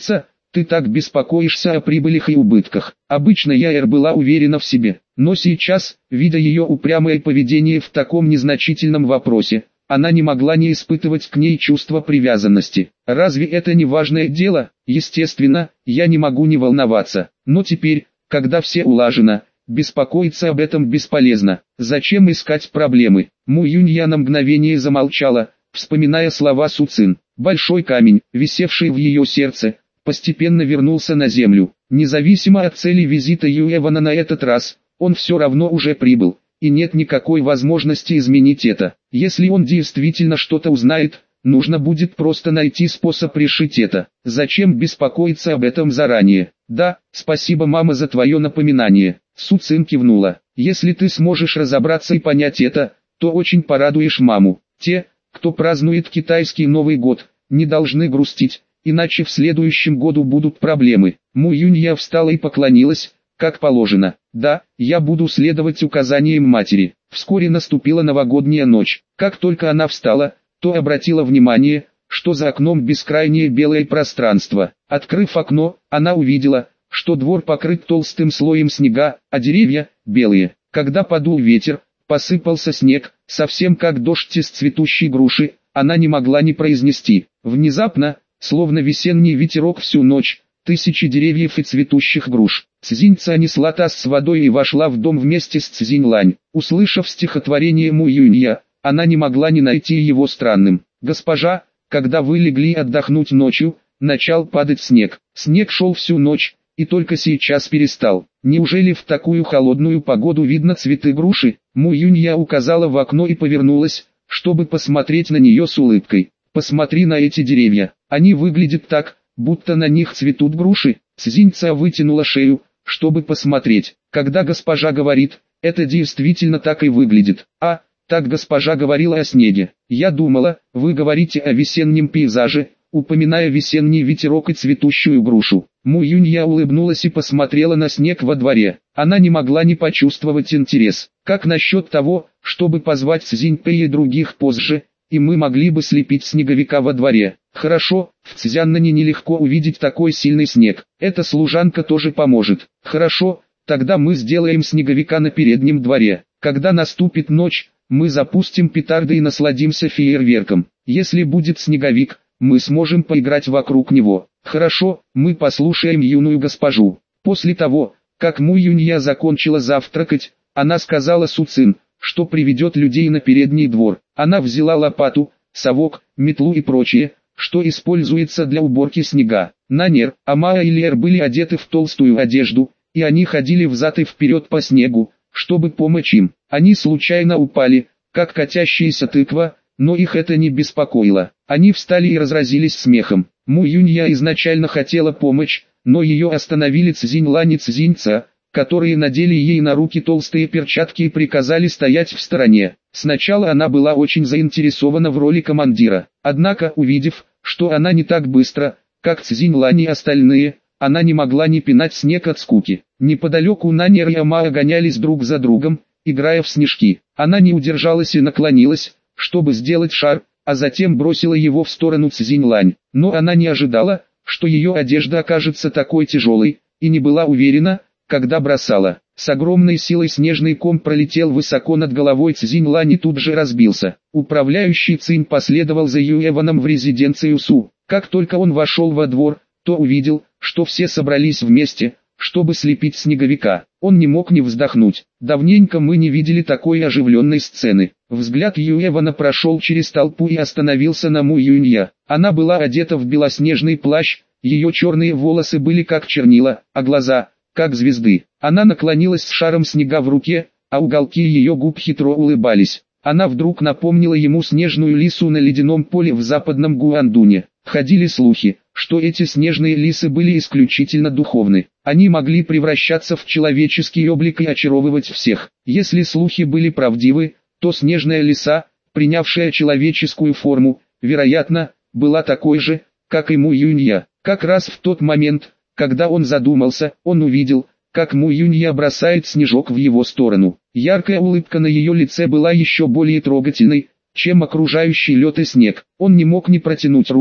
ты так беспокоишься о прибылях и убытках. Обычно Яэр была уверена в себе, но сейчас, видя ее упрямое поведение в таком незначительном вопросе, она не могла не испытывать к ней чувство привязанности. Разве это не важное дело? Естественно, я не могу не волноваться. Но теперь, когда все улажено, беспокоиться об этом бесполезно. Зачем искать проблемы? Му Юнья на мгновение замолчала, вспоминая слова Су Цин. Большой камень, висевший в ее сердце, постепенно вернулся на землю. Независимо от цели визита Юэвана на этот раз, он все равно уже прибыл, и нет никакой возможности изменить это. Если он действительно что-то узнает, нужно будет просто найти способ решить это. Зачем беспокоиться об этом заранее? Да, спасибо, мама, за твое напоминание. Су Цин кивнула. Если ты сможешь разобраться и понять это, то очень порадуешь маму. Те, кто празднует китайский Новый год, не должны грустить, иначе в следующем году будут проблемы. Му Юнья встала и поклонилась, как положено. Да, я буду следовать указаниям матери. Вскоре наступила новогодняя ночь. Как только она встала, то обратила внимание, что за окном бескрайнее белое пространство. Открыв окно, она увидела, что двор покрыт толстым слоем снега, а деревья – белые. Когда подул ветер, посыпался снег, совсем как дождь из цветущей груши, она не могла не произнести. Внезапно, словно весенний ветерок всю ночь, тысячи деревьев и цветущих груш. Цзиньца несла таз с водой и вошла в дом вместе с Цзиньлань. Услышав стихотворение Му Юнья, она не могла не найти его странным. «Госпожа, когда вы легли отдохнуть ночью, начал падать снег. Снег шел всю ночь, и только сейчас перестал. Неужели в такую холодную погоду видно цветы груши?» Му Юнья указала в окно и повернулась, чтобы посмотреть на нее с улыбкой. «Посмотри на эти деревья, они выглядят так, будто на них цветут груши». Цзиньца вытянула шею, чтобы посмотреть. Когда госпожа говорит, это действительно так и выглядит. А, так госпожа говорила о снеге. Я думала, вы говорите о весеннем пейзаже, упоминая весенний ветерок и цветущую грушу. Му Юнья улыбнулась и посмотрела на снег во дворе. Она не могла не почувствовать интерес. Как насчет того, чтобы позвать Цзиньпэя и других позже, и мы могли бы слепить снеговика во дворе? Хорошо, в Цзяннане нелегко увидеть такой сильный снег. Эта служанка тоже поможет. Хорошо, тогда мы сделаем снеговика на переднем дворе. Когда наступит ночь, мы запустим петарды и насладимся фейерверком. Если будет снеговик, мы сможем поиграть вокруг него. Хорошо, мы послушаем юную госпожу. После того, как Му Юнья закончила завтракать, она сказала Су Цин, что приведет людей на передний двор. Она взяла лопату, совок, метлу и прочее, что используется для уборки снега. Нанер, Амаа и Лер были одеты в толстую одежду, и они ходили взад и вперед по снегу, чтобы помочь им. Они случайно упали, как катящаяся тыква, но их это не беспокоило. Они встали и разразились смехом. Му Юнья изначально хотела помочь, но ее остановили Цзиньлань и Цзиньца, которые надели ей на руки толстые перчатки и приказали стоять в стороне. Сначала она была очень заинтересована в роли командира, однако, увидев, что она не так быстро, как Цзиньлань и остальные, она не могла не пинать снег от скуки. Неподалеку Нанер и Амаа гонялись друг за другом, играя в снежки. Она не удержалась и наклонилась, чтобы сделать шар, а затем бросила его в сторону Цзиньлань. Но она не ожидала, что ее одежда окажется такой тяжелой, и не была уверена, когда бросала. С огромной силой снежный ком пролетел высоко над головой Цзиньлань и тут же разбился. Управляющий Цинь последовал за Юэваном в резиденцию Су. Как только он вошел во двор, то увидел, что все собрались вместе, чтобы слепить снеговика. Он не мог не вздохнуть. Давненько мы не видели такой оживленной сцены. Взгляд Юэвана прошел через толпу и остановился на Му Юнья. Она была одета в белоснежный плащ, ее черные волосы были как чернила, а глаза – как звезды. Она наклонилась с шаром снега в руке, а уголки ее губ хитро улыбались. Она вдруг напомнила ему снежную лису на ледяном поле в западном Гуандуне. Ходили слухи, что эти снежные лисы были исключительно духовны. Они могли превращаться в человеческий облик и очаровывать всех. Если слухи были правдивы, то снежная лиса, принявшая человеческую форму, вероятно, была такой же, как и Му Юнья. Как раз в тот момент, когда он задумался, он увидел, как Му Юнья бросает снежок в его сторону. Яркая улыбка на ее лице была еще более трогательной, чем окружающий лед и снег. Он не мог не протянуть руку,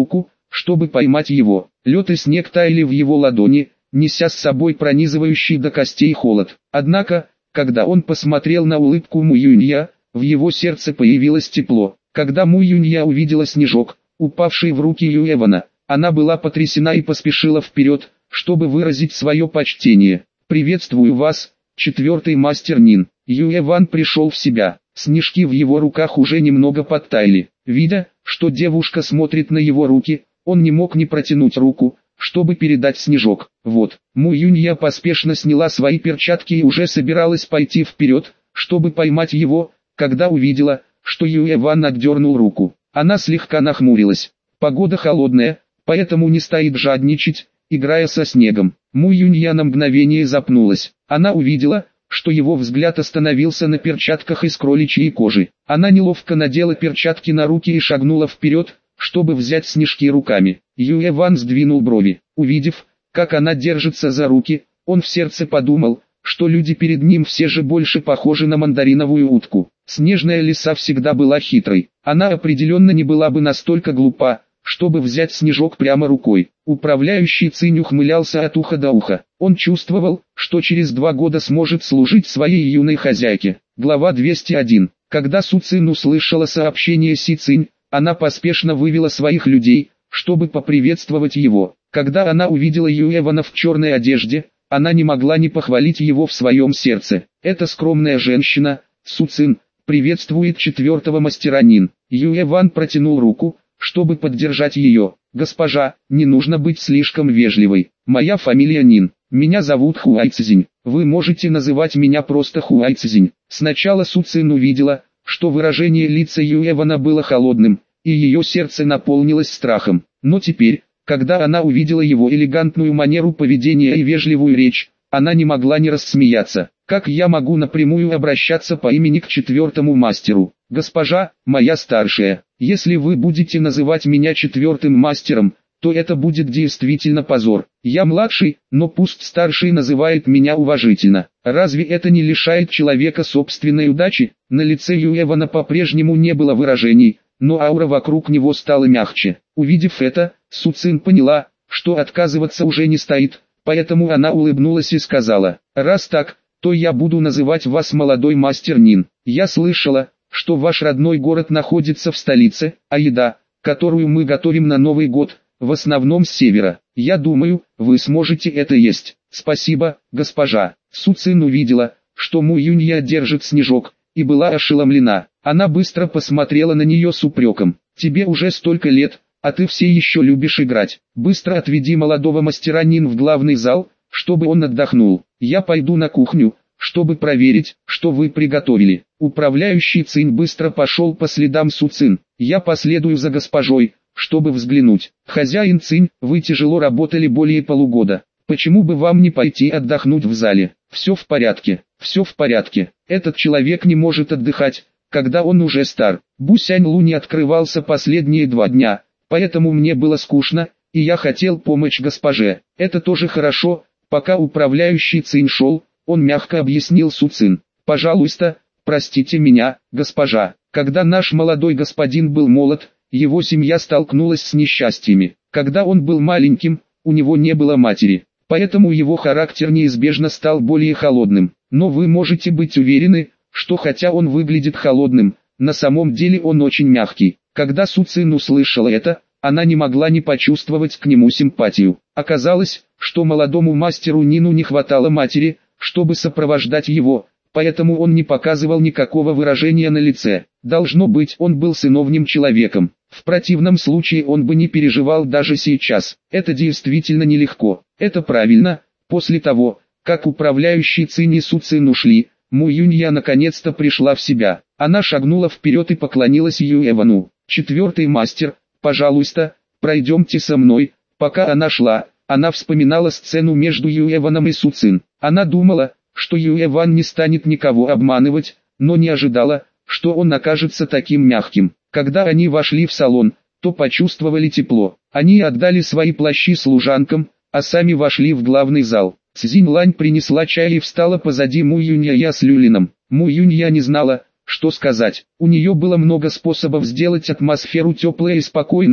чтобы поймать его. Лед и снег таяли в его ладони, неся с собой пронизывающий до костей холод. Однако, когда он посмотрел на улыбку Му Юнья, в его сердце появилось тепло. Когда Му Юнья увидела снежок, упавший в руки Юэвана, она была потрясена и поспешила вперед, чтобы выразить свое почтение. «Приветствую вас, четвертый мастер Нин». Юэван пришел в себя, снежки в его руках уже немного подтаяли. Видя, что девушка смотрит на его руки, он не мог не протянуть руку, чтобы передать снежок. Вот, Му Юнья поспешно сняла свои перчатки и уже собиралась пойти вперед, чтобы поймать его, когда увидела, что Юэван отдернул руку. Она слегка нахмурилась. Погода холодная, поэтому не стоит жадничать, играя со снегом. Му Юнья на мгновение запнулась. Она увидела, что его взгляд остановился на перчатках из кроличьей кожи. Она неловко надела перчатки на руки и шагнула вперед, чтобы взять снежки руками. Юэван сдвинул брови. Увидев, как она держится за руки, он в сердце подумал, что люди перед ним все же больше похожи на мандариновую утку. Снежная лиса всегда была хитрой. Она определенно не была бы настолько глупа, чтобы взять снежок прямо рукой. Управляющий Цинь ухмылялся от уха до уха. Он чувствовал, что через 2 года сможет служить своей юной хозяйке. Глава 201. Когда Су Цин услышала сообщение Си Цинь, она поспешно вывела своих людей, чтобы поприветствовать его. Когда она увидела Юэвана в черной одежде, она не могла не похвалить его в своем сердце. Эта скромная женщина, Су Цин, приветствует четвертого мастера Нин. Юэван протянул руку, чтобы поддержать ее. «Госпожа, не нужно быть слишком вежливой. Моя фамилия Нин. Меня зовут Хуай Цзинь. Вы можете называть меня просто Хуай Цзинь». Сначала Су Цин увидела, что выражение лица Юэвана было холодным, и ее сердце наполнилось страхом. Но теперь, когда она увидела его элегантную манеру поведения и вежливую речь, она не могла не рассмеяться. «Как я могу напрямую обращаться по имени к четвертому мастеру? Госпожа, моя старшая, если вы будете называть меня четвертым мастером, то это будет действительно позор. Я младший, но пусть старший называет меня уважительно. Разве это не лишает человека собственной удачи?» На лице Юэвана по-прежнему не было выражений, но аура вокруг него стала мягче. Увидев это, Су Цин поняла, что отказываться уже не стоит, поэтому она улыбнулась и сказала: «Раз так, то я буду называть вас молодой мастер Нин. Я слышала, что ваш родной город находится в столице, а еда, которую мы готовим на Новый год, в основном с севера. Я думаю, вы сможете это есть». «Спасибо, госпожа». Су Цин увидела, что Му Юнья держит снежок, и была ошеломлена. Она быстро посмотрела на нее с упреком. «Тебе уже столько лет, а ты все еще любишь играть. Быстро отведи молодого мастера Нин в главный зал, чтобы он отдохнул. Я пойду на кухню, чтобы проверить, что вы приготовили». Управляющий Цинь быстро пошел по следам Су Цин. «Я последую за госпожой, чтобы взглянуть». «Хозяин Цинь, вы тяжело работали более полугода. Почему бы вам не пойти отдохнуть в зале?» «Все в порядке, все в порядке. Этот человек не может отдыхать, когда он уже стар. Бусянь Лу не открывался последние 2 дня, поэтому мне было скучно, и я хотел помочь госпоже. Это тоже хорошо». Пока управляющий Цинь шел, он мягко объяснил Су Цин: «Пожалуйста, простите меня, госпожа. Когда наш молодой господин был молод, его семья столкнулась с несчастьями. Когда он был маленьким, у него не было матери, поэтому его характер неизбежно стал более холодным. Но вы можете быть уверены, что хотя он выглядит холодным, на самом деле он очень мягкий». Когда Су Цин услышала это, она не могла не почувствовать к нему симпатию. Оказалось, что молодому мастеру Нину не хватало матери, чтобы сопровождать его, поэтому он не показывал никакого выражения на лице. Должно быть, он был сыновним человеком. В противном случае он бы не переживал даже сейчас. Это действительно нелегко. Это правильно. После того, как управляющий Цинь и Су Цин ушли, Му Юнья наконец-то пришла в себя. Она шагнула вперед и поклонилась Юэвану. «Четвертый мастер, пожалуйста, пройдемте со мной». Пока она шла, она вспоминала сцену между Юэваном и Су Цин. Она думала, что Юэван не станет никого обманывать, но не ожидала, что он окажется таким мягким. Когда они вошли в салон, то почувствовали тепло. Они отдали свои плащи служанкам, а сами вошли в главный зал. Цзинь Лань принесла чай и встала позади Му Юнья с Люлином. Му Юнья не знала, что сказать. У нее было много способов сделать атмосферу теплой и спокойной,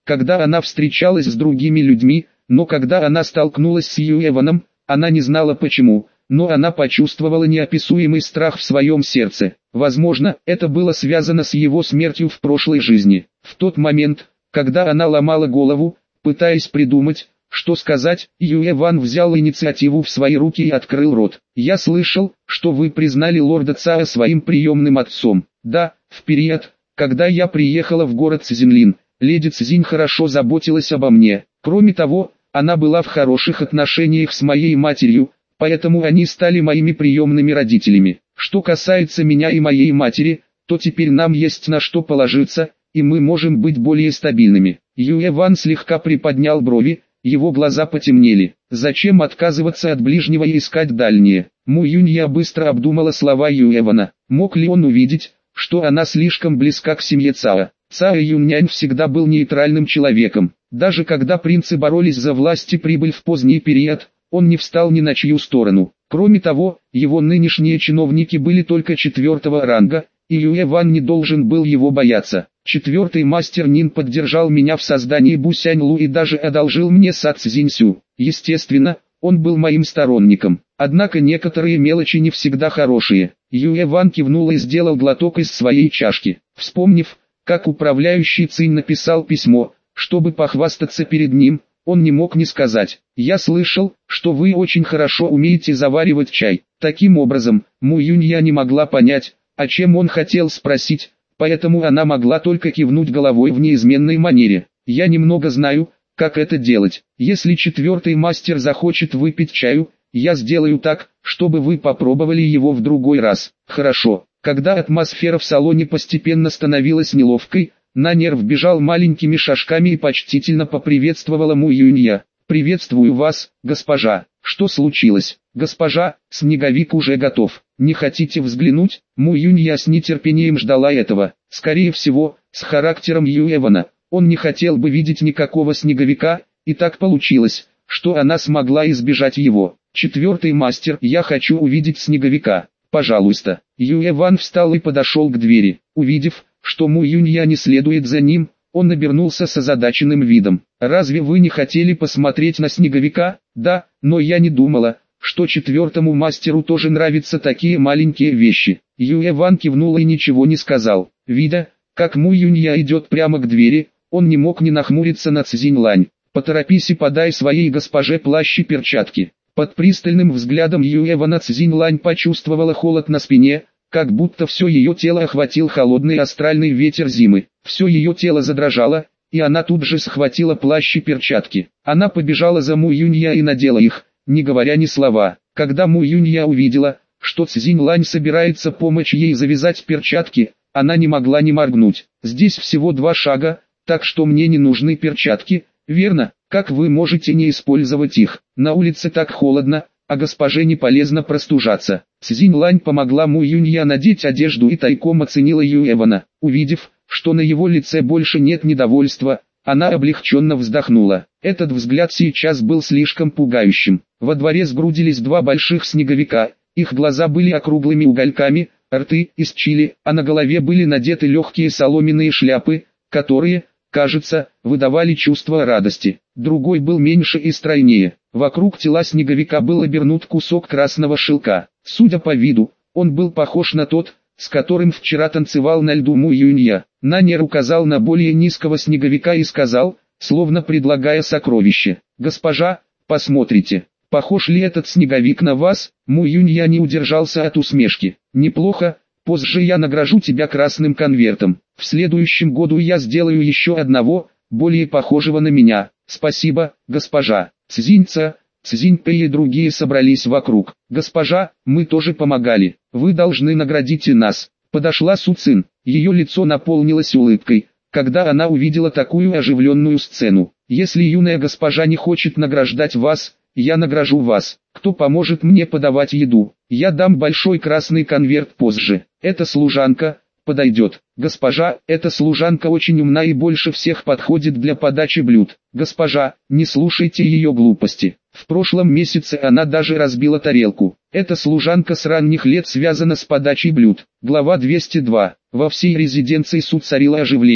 когда она встречалась с другими людьми, но когда она столкнулась с Юэваном, она не знала почему, но она почувствовала неописуемый страх в своем сердце. Возможно, это было связано с его смертью в прошлой жизни. В тот момент, когда она ломала голову, пытаясь придумать, что сказать, Юэван взял инициативу в свои руки и открыл рот. «Я слышал, что вы признали лорда Цаа своим приемным отцом. Да, в период, когда я приехала в город Цзинлин, леди Цзинь хорошо заботилась обо мне. Кроме того, она была в хороших отношениях с моей матерью, поэтому они стали моими приемными родителями. Что касается меня и моей матери, то теперь нам есть на что положиться, и мы можем быть более стабильными». Юэван слегка приподнял брови, его глаза потемнели. Зачем отказываться от ближнего и искать дальнее? Му Юнья быстро обдумала слова Юэвана. Мог ли он увидеть, что она слишком близка к семье Цао? Цао Юньнянь всегда был нейтральным человеком. Даже когда принцы боролись за власть и прибыль в поздний период, он не встал ни на чью сторону. Кроме того, его нынешние чиновники были только 4-го ранга, и Юэван не должен был его бояться. 4-й мастер Нин поддержал меня в создании Бусяньлу и даже одолжил мне сад Цзиньсю. Естественно, он был моим сторонником. Однако некоторые мелочи не всегда хорошие. Юэван кивнул и сделал глоток из своей чашки. Вспомнив, как управляющий Цинь написал письмо, чтобы похвастаться перед ним, он не мог не сказать: «Я слышал, что вы очень хорошо умеете заваривать чай». Таким образом, Му Юнья не могла понять, о чем он хотел спросить, поэтому она могла только кивнуть головой в неизменной манере. «Я немного знаю, как это делать. Если 4-й мастер захочет выпить чаю, я сделаю так, чтобы вы попробовали его в другой раз». «Хорошо». Когда атмосфера в салоне постепенно становилась неловкой, Нанер вбежал маленькими шажками и почтительно поприветствовала Му Юнья. «Приветствую вас, госпожа. Что случилось?» «Госпожа, снеговик уже готов. Не хотите взглянуть?» Му Юнья с нетерпением ждала этого. Скорее всего, с характером Юэвана, он не хотел бы видеть никакого снеговика, и так получилось, что она смогла избежать его. «4-й мастер, я хочу увидеть снеговика. Пожалуйста». Юэван встал и подошел к двери. Увидев, что Му Юнья не следует за ним, он обернулся с озадаченным видом. «Разве вы не хотели посмотреть на снеговика?» «Да, но я не думала, что 4-му мастеру тоже нравятся такие маленькие вещи». Юэван кивнул и ничего не сказал. Видя, как Му Юнья идет прямо к двери, он не мог не нахмуриться на Цзиньлань. «Поторопись и подай своей госпоже плащ и перчатки». Под пристальным взглядом Юэвана Цзиньлань почувствовала холод на спине, как будто все ее тело охватил холодный астральный ветер зимы. Все ее тело задрожало, и она тут же схватила плащ и перчатки. Она побежала за Му Юнья и надела их, не говоря ни слова. Когда Му Юнья увидела, что Цзиньлань собирается помочь ей завязать перчатки, она не могла не моргнуть. «Здесь всего 2 шага, так что мне не нужны перчатки, верно? Как вы можете не использовать их? На улице так холодно, а госпоже не полезно простужаться». Цзиньлань помогла Му Юнья надеть одежду и тайком оценила Юэвана. Увидев, что на его лице больше нет недовольства, она облегченно вздохнула. Этот взгляд сейчас был слишком пугающим. Во дворе сгрудились 2 больших снеговика, их глаза были округлыми угольками, рты из чили, а на голове были надеты легкие соломенные шляпы, которые, кажется, выдавали чувство радости. Другой был меньше и стройнее. Вокруг тела снеговика был обернут кусок красного шелка. Судя по виду, он был похож на тот, с которым вчера танцевал на льду Му Юнья. Нанер указал на более низкого снеговика и сказал, словно предлагая сокровище: «Госпожа, посмотрите, похож ли этот снеговик на вас?» Му Юнья не удержался от усмешки. «Неплохо, позже я награжу тебя красным конвертом. В следующем году я сделаю еще одного, более похожего на меня». «Спасибо, госпожа». Цзиньца, Цзиньпэй и другие собрались вокруг. «Госпожа, мы тоже помогали. Вы должны наградить и нас». Подошла Су Цин. Ее лицо наполнилось улыбкой, когда она увидела такую оживленную сцену. «Если юная госпожа не хочет награждать вас, я награжу вас. Кто поможет мне подавать еду? Я дам большой красный конверт позже. Эта служанка подойдет». «Госпожа, эта служанка очень умна и больше всех подходит для подачи блюд». «Госпожа, не слушайте ее глупости. В прошлом месяце она даже разбила тарелку. Эта служанка с ранних лет связана с подачей блюд». Глава 202. Во всей резиденции Су царило оживление.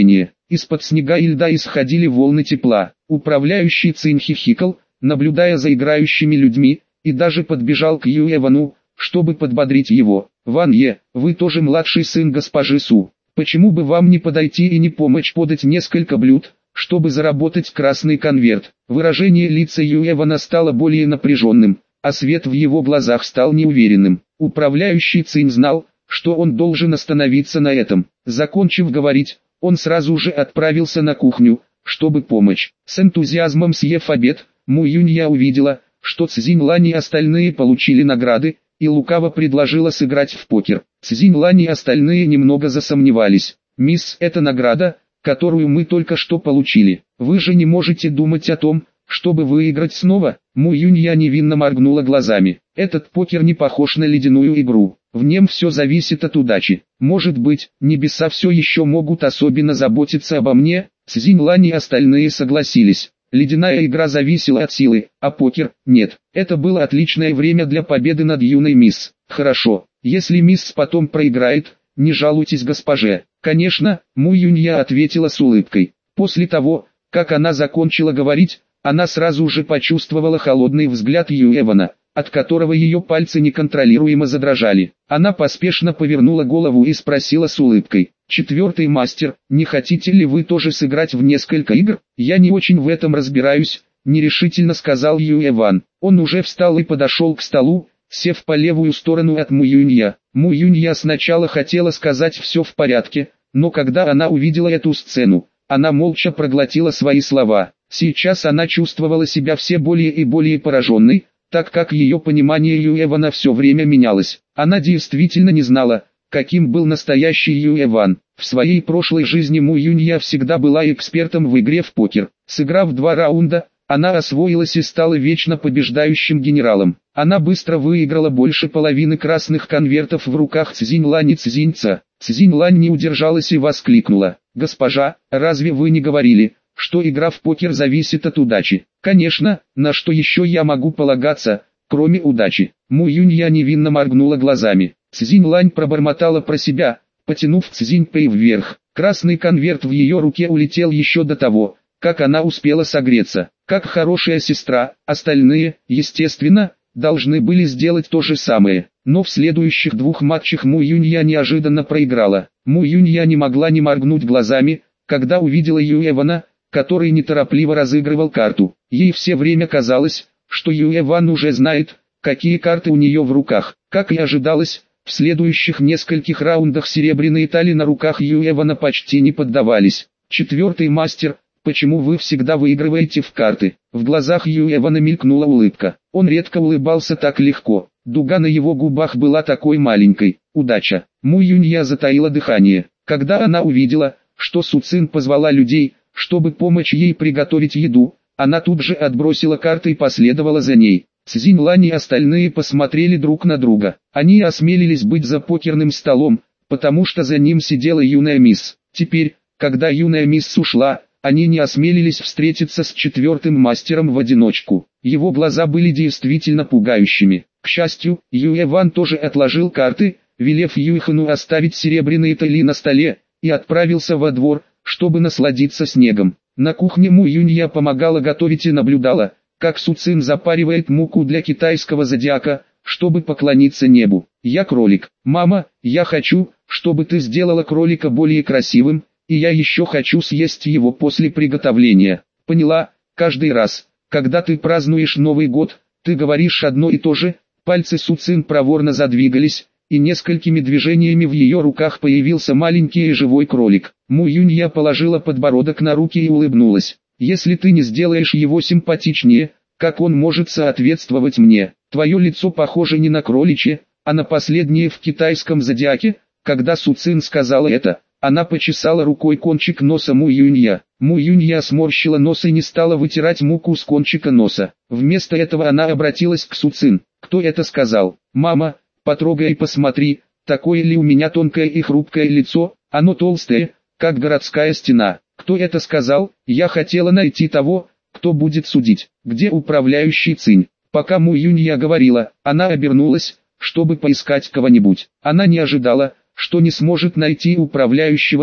из-под снега и льда исходили волны тепла. Управляющий Цинь хихикал, наблюдая за играющими людьми, и даже подбежал к Юэ Вану, чтобы подбодрить его. «Ван Е, вы тоже младший сын госпожи Су. Почему бы вам не подойти и не помочь подать несколько блюд, чтобы заработать красный конверт?» Выражение лица Юэ Вана стало более напряженным, а свет в его глазах стал неуверенным. Управляющий Цинь знал, что он должен остановиться на этом. Закончив говорить, он сразу же отправился на кухню, чтобы помочь. С энтузиазмом съев обед, Му Юнья увидела, что Цзинь Лань и остальные получили награды, и лукаво предложила сыграть в покер. Цзинь Лань и остальные немного засомневались. «Мисс, это награда, которую мы только что получили. Вы же не можете думать о том, чтобы выиграть снова?» Му Юнья невинно моргнула глазами. «Этот покер не похож на ледяную игру. В нем все зависит от удачи. Может быть, небеса все еще могут особенно заботиться обо мне?» Цзинь Лань и остальные согласились. Ледяная игра зависела от силы, а покер – нет. Это было отличное время для победы над юной мисс. «Хорошо, если мисс потом проиграет, не жалуйтесь госпоже». «Конечно», Му Юнья ответила с улыбкой. После того, как она закончила говорить, она сразу же почувствовала холодный взгляд Юэ Вана, от которого ее пальцы неконтролируемо задрожали. Она поспешно повернула голову и спросила с улыбкой: «Четвертый мастер, не хотите ли вы тоже сыграть в несколько игр?» «Я не очень в этом разбираюсь», — нерешительно сказал Юэ Ван. Он уже встал и подошел к столу, сев по левую сторону от Му Юнья. Му Юнья сначала хотела сказать «все в порядке», но когда она увидела эту сцену, она молча проглотила свои слова. Сейчас она чувствовала себя все более и более пораженной, так как ее понимание Юэ Вана все время менялось. Она действительно не знала, каким был настоящий Юэ Ван. В своей прошлой жизни Му Юнья всегда была экспертом в игре в покер. Сыграв 2 раунда, она освоилась и стала вечно побеждающим генералом. Она быстро выиграла больше половины красных конвертов в руках Цзинь Лань и Цзинь Ца. Цзинь Лань не удержалась и воскликнула: «Госпожа, разве вы не говорили, что игра в покер зависит от удачи?» «Конечно, на что еще я могу полагаться, кроме удачи?» Му Юнья невинно моргнула глазами. Цзинь Лань пробормотала про себя, потянув Цзинь Пэй вверх. Красный конверт в ее руке улетел еще до того, как она успела согреться. Как хорошая сестра, остальные, естественно, должны были сделать то же самое. Но в следующих 2 матчах Му Юнья неожиданно проиграла. Му Юнья не могла не моргнуть глазами, когда увидела Юэ Вана, который неторопливо разыгрывал карту. Ей все время казалось, что Юэ Ван уже знает, какие карты у нее в руках. Как и ожидалось, в следующих нескольких раундах серебряные тали на руках Юэ Вана почти не поддавались. «Четвертый мастер, почему вы всегда выигрываете в карты?» В глазах Юэ Вана мелькнула улыбка. Он редко улыбался так легко. Дуга на его губах была такой маленькой. «Удача». Му Юнья затаила дыхание. Когда она увидела, что Су Цин позвала людей, чтобы помочь ей приготовить еду, она тут же отбросила карты и последовала за ней. Цзинь Лань и остальные посмотрели друг на друга. Они осмелились быть за покерным столом, потому что за ним сидела юная мисс. Теперь, когда юная мисс ушла, они не осмелились встретиться с 4-м мастером в одиночку. Его глаза были действительно пугающими. К счастью, Юэ Ван тоже отложил карты, велев Юйхану оставить серебряные тали на столе, и отправился во двор, чтобы насладиться снегом. На кухне Му Юнья помогала готовить и наблюдала, как Су Цин запаривает муку для китайского зодиака, чтобы поклониться небу. «Я кролик. Мама, я хочу, чтобы ты сделала кролика более красивым, и я еще хочу съесть его после приготовления. Поняла? Каждый раз, когда ты празднуешь Новый год, ты говоришь одно и то же». Пальцы Су Цин проворно задвигались, и несколькими движениями в ее руках появился маленький и живой кролик. Му Юнья положила подбородок на руки и улыбнулась. «Если ты не сделаешь его симпатичнее, как он может соответствовать мне? Твое лицо похоже не на кроличье, а на последнее в китайском зодиаке». Когда Су Цин сказала это, она почесала рукой кончик носа Му Юнья. Му Юнья сморщила нос и не стала вытирать муку с кончика носа. Вместо этого она обратилась к Су Цин. «Кто это сказал? Мама, потрогай и посмотри, такое ли у меня тонкое и хрупкое лицо, оно толстое, как городская стена». «Кто это сказал? Я хотела найти того, кто будет судить. Где управляющий Цинь?» Пока Му Юнья говорила, она обернулась, чтобы поискать кого-нибудь. Она не ожидала, что не сможет найти управляющего Циня,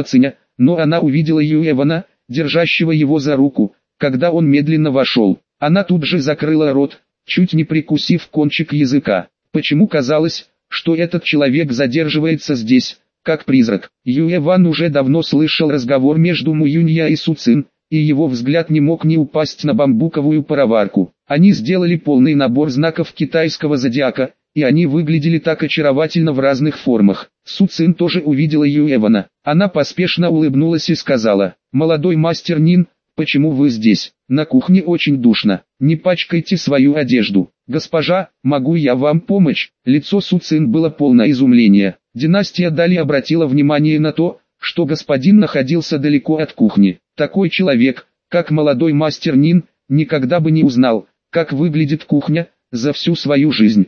но она увидела Юэвана, держащего его за руку, когда он медленно вошел. Она тут же закрыла рот, чуть не прикусив кончик языка. Почему казалось, что этот человек задерживается здесь, как призрак? Юэван уже давно слышал разговор между Му Юнья и Су Цин, и его взгляд не мог не упасть на бамбуковую пароварку. Они сделали полный набор знаков китайского зодиака, и они выглядели так очаровательно в разных формах. Су Цин тоже увидела Юэвана. Она поспешно улыбнулась и сказала: «Молодой мастер Нин, почему вы здесь? На кухне очень душно. Не пачкайте свою одежду». «Госпожа, могу я вам помочь?» Лицо Су Цин было полно изумления. Династия Дали обратила внимание на то, что господин находился далеко от кухни. Такой человек, как молодой мастер Нин, никогда бы не узнал, как выглядит кухня, за всю свою жизнь.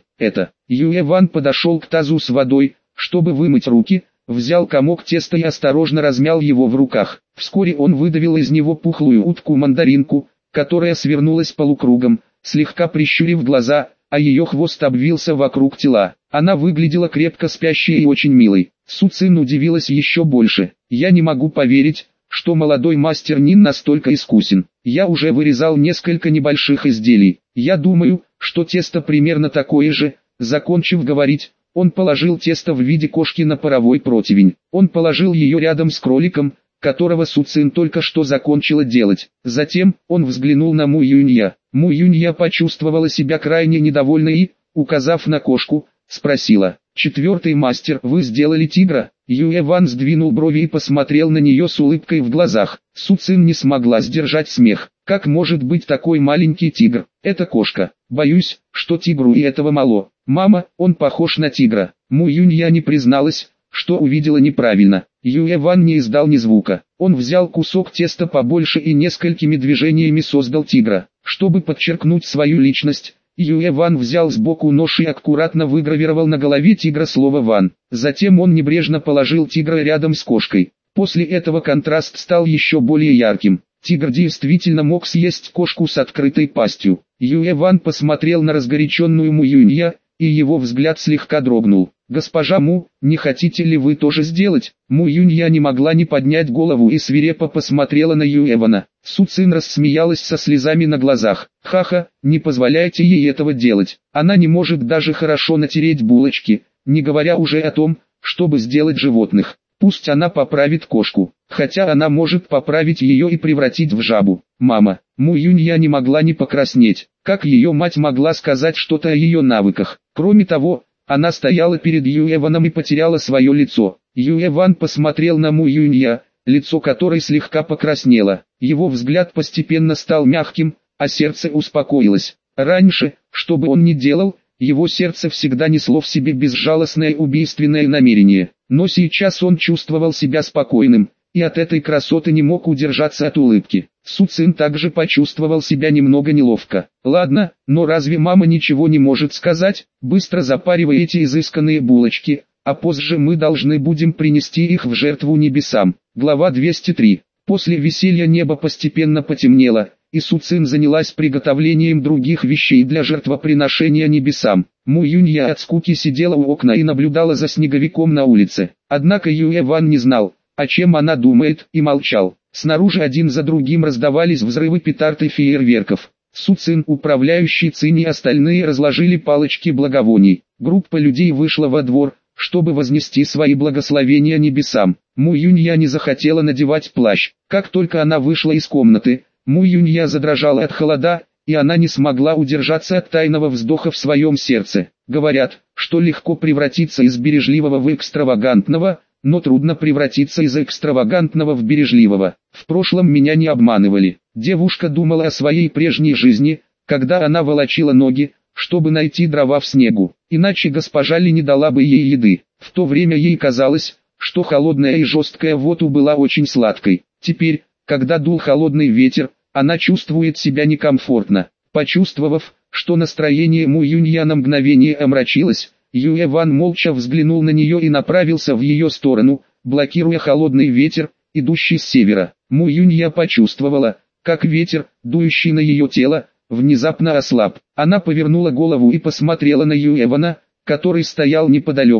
Юэван подошел к тазу с водой, чтобы вымыть руки, взял комок теста и осторожно размял его в руках. Вскоре он выдавил из него пухлую утку-мандаринку, которая свернулась полукругом, слегка прищурив глаза, а ее хвост обвился вокруг тела. Она выглядела крепко спящей и очень милой. Су Цин удивилась еще больше. «Я не могу поверить, что молодой мастер Нин настолько искусен. Я уже вырезал несколько небольших изделий. Я думаю, что тесто примерно такое же». Закончив говорить, он положил тесто в виде кошки на паровой противень. Он положил ее рядом с кроликом, которого Су Цин только что закончила делать. Затем он взглянул на Му Юнья. Му Юнья почувствовала себя крайне недовольной и, указав на кошку, спросила: «Четвертый мастер, вы сделали тигра?» Юэван сдвинул брови и посмотрел на нее с улыбкой в глазах. Су Цин не смогла сдержать смех. «Как может быть такой маленький тигр? Это кошка. Боюсь, что тигру и этого мало. Мама, он похож на тигра». Му Юнья не призналась, что увидела неправильно. Юэван не издал ни звука. Он взял кусок теста побольше и несколькими движениями создал тигра. Чтобы подчеркнуть свою личность, Юэван взял сбоку нож и аккуратно выгравировал на голове тигра слово «Ван». Затем он небрежно положил тигра рядом с кошкой. После этого контраст стал еще более ярким. Тигр действительно мог съесть кошку с открытой пастью. Юэван посмотрел на разгоряченную Му Юнья, и его взгляд слегка дрогнул. «Госпожа Му, не хотите ли вы тоже сделать?» Му Юнья не могла не поднять голову и свирепо посмотрела на Юэвана. Су Цин рассмеялась со слезами на глазах. «Ха-ха, не позволяйте ей этого делать. Она не может даже хорошо натереть булочки, не говоря уже о том, чтобы сделать животных. Пусть она поправит кошку, хотя она может поправить ее и превратить в жабу». «Мама». Му Юнья не могла не покраснеть. Как ее мать могла сказать что-то о ее навыках? Кроме того, она стояла перед Юэваном и потеряла свое лицо. Юэван посмотрел на Му Юнья, лицо которой слегка покраснело. Его взгляд постепенно стал мягким, а сердце успокоилось. Раньше, что бы он ни делал, его сердце всегда несло в себе безжалостное убийственное намерение. Но сейчас он чувствовал себя спокойным, и от этой красоты не мог удержаться от улыбки. Су Цин также почувствовал себя немного неловко. «Ладно, но разве мама ничего не может сказать? Быстро запаривай эти изысканные булочки, а позже мы должны будем принести их в жертву небесам». Глава 203. После веселья небо постепенно потемнело, и Су Цин занялась приготовлением других вещей для жертвоприношения небесам. Му Юнья от скуки сидела у окна и наблюдала за снеговиком на улице. Однако Юэван не знал, о чем она думает, и молчал. Снаружи один за другим раздавались взрывы петард и фейерверков. Су Цин, управляющий Цинь и остальные разложили палочки благовоний. Группа людей вышла во двор, чтобы вознести свои благословения небесам. Му Юнья не захотела надевать плащ. Как только она вышла из комнаты, Му Юнья задрожала от холода, и она не смогла удержаться от тайного вздоха в своем сердце. Говорят, что легко превратиться из бережливого в экстравагантного, но трудно превратиться из экстравагантного в бережливого. В прошлом меня не обманывали. Девушка думала о своей прежней жизни, когда она волочила ноги, чтобы найти дрова в снегу. Иначе госпожа Ли не дала бы ей еды. В то время ей казалось, что холодная и жесткая воду была очень сладкой. Теперь, когда дул холодный ветер, она чувствует себя некомфортно. Почувствовав, что настроение Му Юнья на мгновение омрачилось, Юэван молча взглянул на нее и направился в ее сторону, блокируя холодный ветер, идущий с севера. Му Юнья почувствовала, как ветер, дующий на ее тело, внезапно ослаб. Она повернула голову и посмотрела на Юэвана, который стоял неподалеку,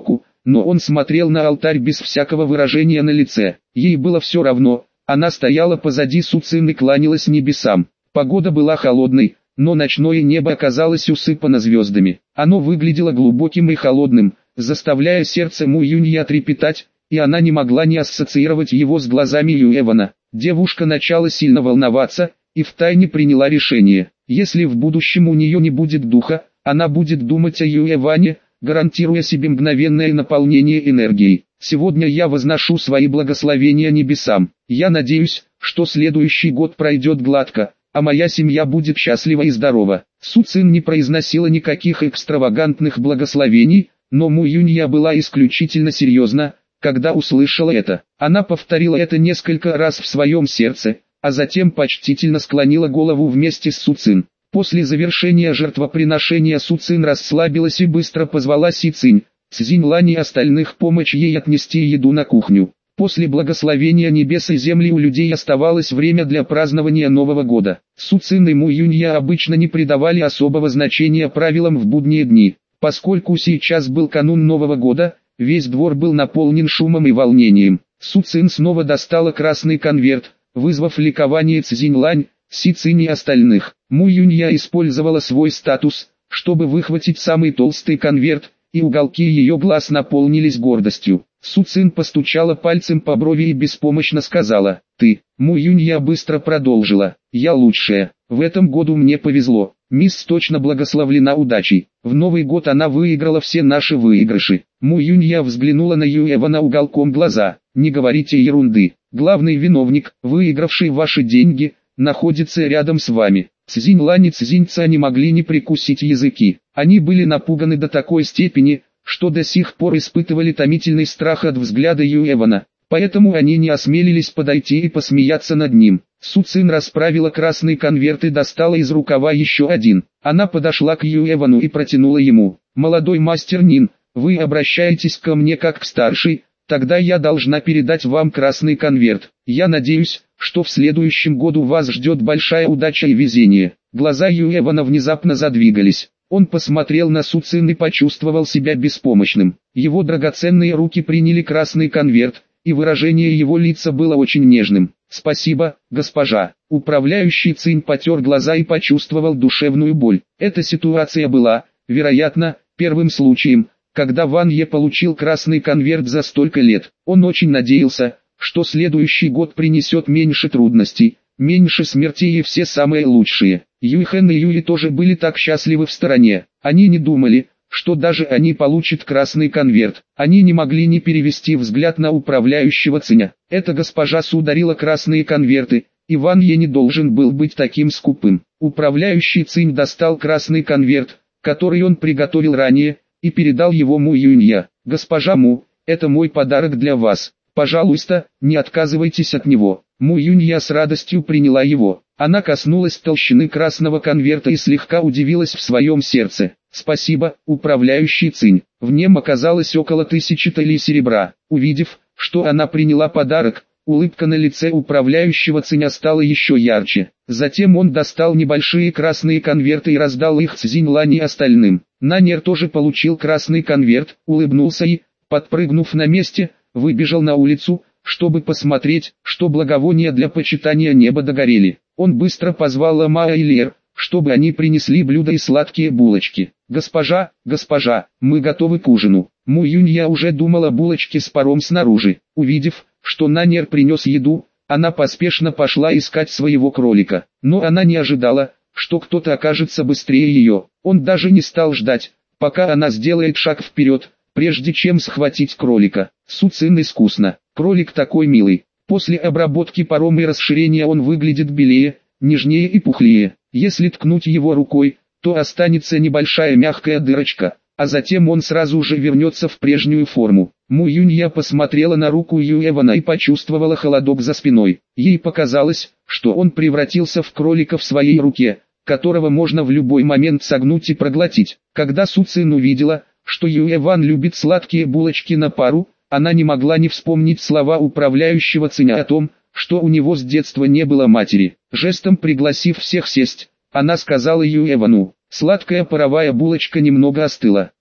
но он смотрел на алтарь без всякого выражения на лице. Ей было все равно, она стояла позади Су Цин и кланялась небесам. Погода была холодной, но ночное небо оказалось усыпано звездами. Оно выглядело глубоким и холодным, заставляя сердце Му Юнья трепетать, и она не могла не ассоциировать его с глазами Юэвана. Девушка начала сильно волноваться, и втайне приняла решение. Если в будущем у нее не будет духа, она будет думать о Юэване, гарантируя себе мгновенное наполнение энергией. Сегодня я возношу свои благословения небесам. Я надеюсь, что следующий год пройдет гладко, а моя семья будет счастлива и здорова. Су Цин не произносила никаких экстравагантных благословений, но Му Юнья была исключительно серьезна, когда услышала это. Она повторила это несколько раз в своем сердце, а затем почтительно склонила голову вместе с Су Цин. После завершения жертвоприношения Су Цин расслабилась и быстро позвала Си Цинь, Цзинь Лань и остальных помочь ей отнести еду на кухню. После благословения небес и земли у людей оставалось время для празднования Нового года. Су Цин и Му Юнья обычно не придавали особого значения правилам в будние дни. Поскольку сейчас был канун Нового года, весь двор был наполнен шумом и волнением. Су Цин снова достала красный конверт, вызвав ликование Цзинь Лань, Си Цинь и остальных. Му Юнья использовала свой статус, чтобы выхватить самый толстый конверт, и уголки ее глаз наполнились гордостью. Су Цин постучала пальцем по брови и беспомощно сказала: «Ты». Му Юнья быстро продолжила: «Я лучшая. В этом году мне повезло. Мисс точно благословлена удачей. В Новый год она выиграла все наши выигрыши». Му Юнья взглянула на Юэвана уголком глаза. «Не говорите ерунды. Главный виновник, выигравший ваши деньги, находится рядом с вами». Цзинь Лань и Цзинь Ца не могли не прикусить языки. Они были напуганы до такой степени, что до сих пор испытывали томительный страх от взгляда Юэвана. Поэтому они не осмелились подойти и посмеяться над ним. Су Цин расправила красный конверт и достала из рукава еще один. Она подошла к Юэвану и протянула ему: «Молодой мастер Нин, вы обращаетесь ко мне как к старшей, тогда я должна передать вам красный конверт. Я надеюсь, что в следующем году вас ждет большая удача и везение». Глаза Юэвана внезапно задвигались. Он посмотрел на Су Цин и почувствовал себя беспомощным. Его драгоценные руки приняли красный конверт, и выражение его лица было очень нежным. «Спасибо, госпожа». Управляющий Цинь потер глаза и почувствовал душевную боль. Эта ситуация была, вероятно, первым случаем, когда Ван Е получил красный конверт за столько лет. Он очень надеялся, что следующий год принесет меньше трудностей, меньше смертей и все самые лучшие. Юйхэн и Юи тоже были так счастливы в стороне. Они не думали, что даже они получат красный конверт. Они не могли не перевести взгляд на управляющего Циня. Эта госпожа Су дарила красные конверты, и Ван Е не должен был быть таким скупым. Управляющий Цинь достал красный конверт, который он приготовил ранее, и передал его Му Юнья. «Госпожа Му, это мой подарок для вас. Пожалуйста, не отказывайтесь от него». Му Юнья с радостью приняла его. Она коснулась толщины красного конверта и слегка удивилась в своем сердце. «Спасибо, управляющий Цинь». В нем оказалось около 1000 талей серебра. Увидев, что она приняла подарок, улыбка на лице управляющего Циня стала еще ярче. Затем он достал небольшие красные конверты и раздал их Цзинь Лань и остальным. Нанер тоже получил красный конверт, улыбнулся и, подпрыгнув на месте, выбежал на улицу, чтобы посмотреть, что благовония для почитания неба догорели. Он быстро позвал Лама и Лер, чтобы они принесли блюда и сладкие булочки. «Госпожа, госпожа, мы готовы к ужину». Му Юнья уже думала о булочке с паром снаружи. Увидев, что Нанер принес еду, она поспешно пошла искать своего кролика. Но она не ожидала, что кто-то окажется быстрее ее. Он даже не стал ждать, пока она сделает шаг вперед, прежде чем схватить кролика. Су Цин искусно. Кролик такой милый. После обработки паром и расширения он выглядит белее, нежнее и пухлее. Если ткнуть его рукой, то останется небольшая мягкая дырочка, а затем он сразу же вернется в прежнюю форму. Му Юнья посмотрела на руку Юэвана и почувствовала холодок за спиной. Ей показалось, что он превратился в кролика в своей руке, которого можно в любой момент согнуть и проглотить. Когда Су Цин увидела, что Юэван любит сладкие булочки на пару, она не могла не вспомнить слова управляющего Циня о том, что у него с детства не было матери. Жестом пригласив всех сесть, она сказала Юэвану: «Сладкая паровая булочка немного остыла.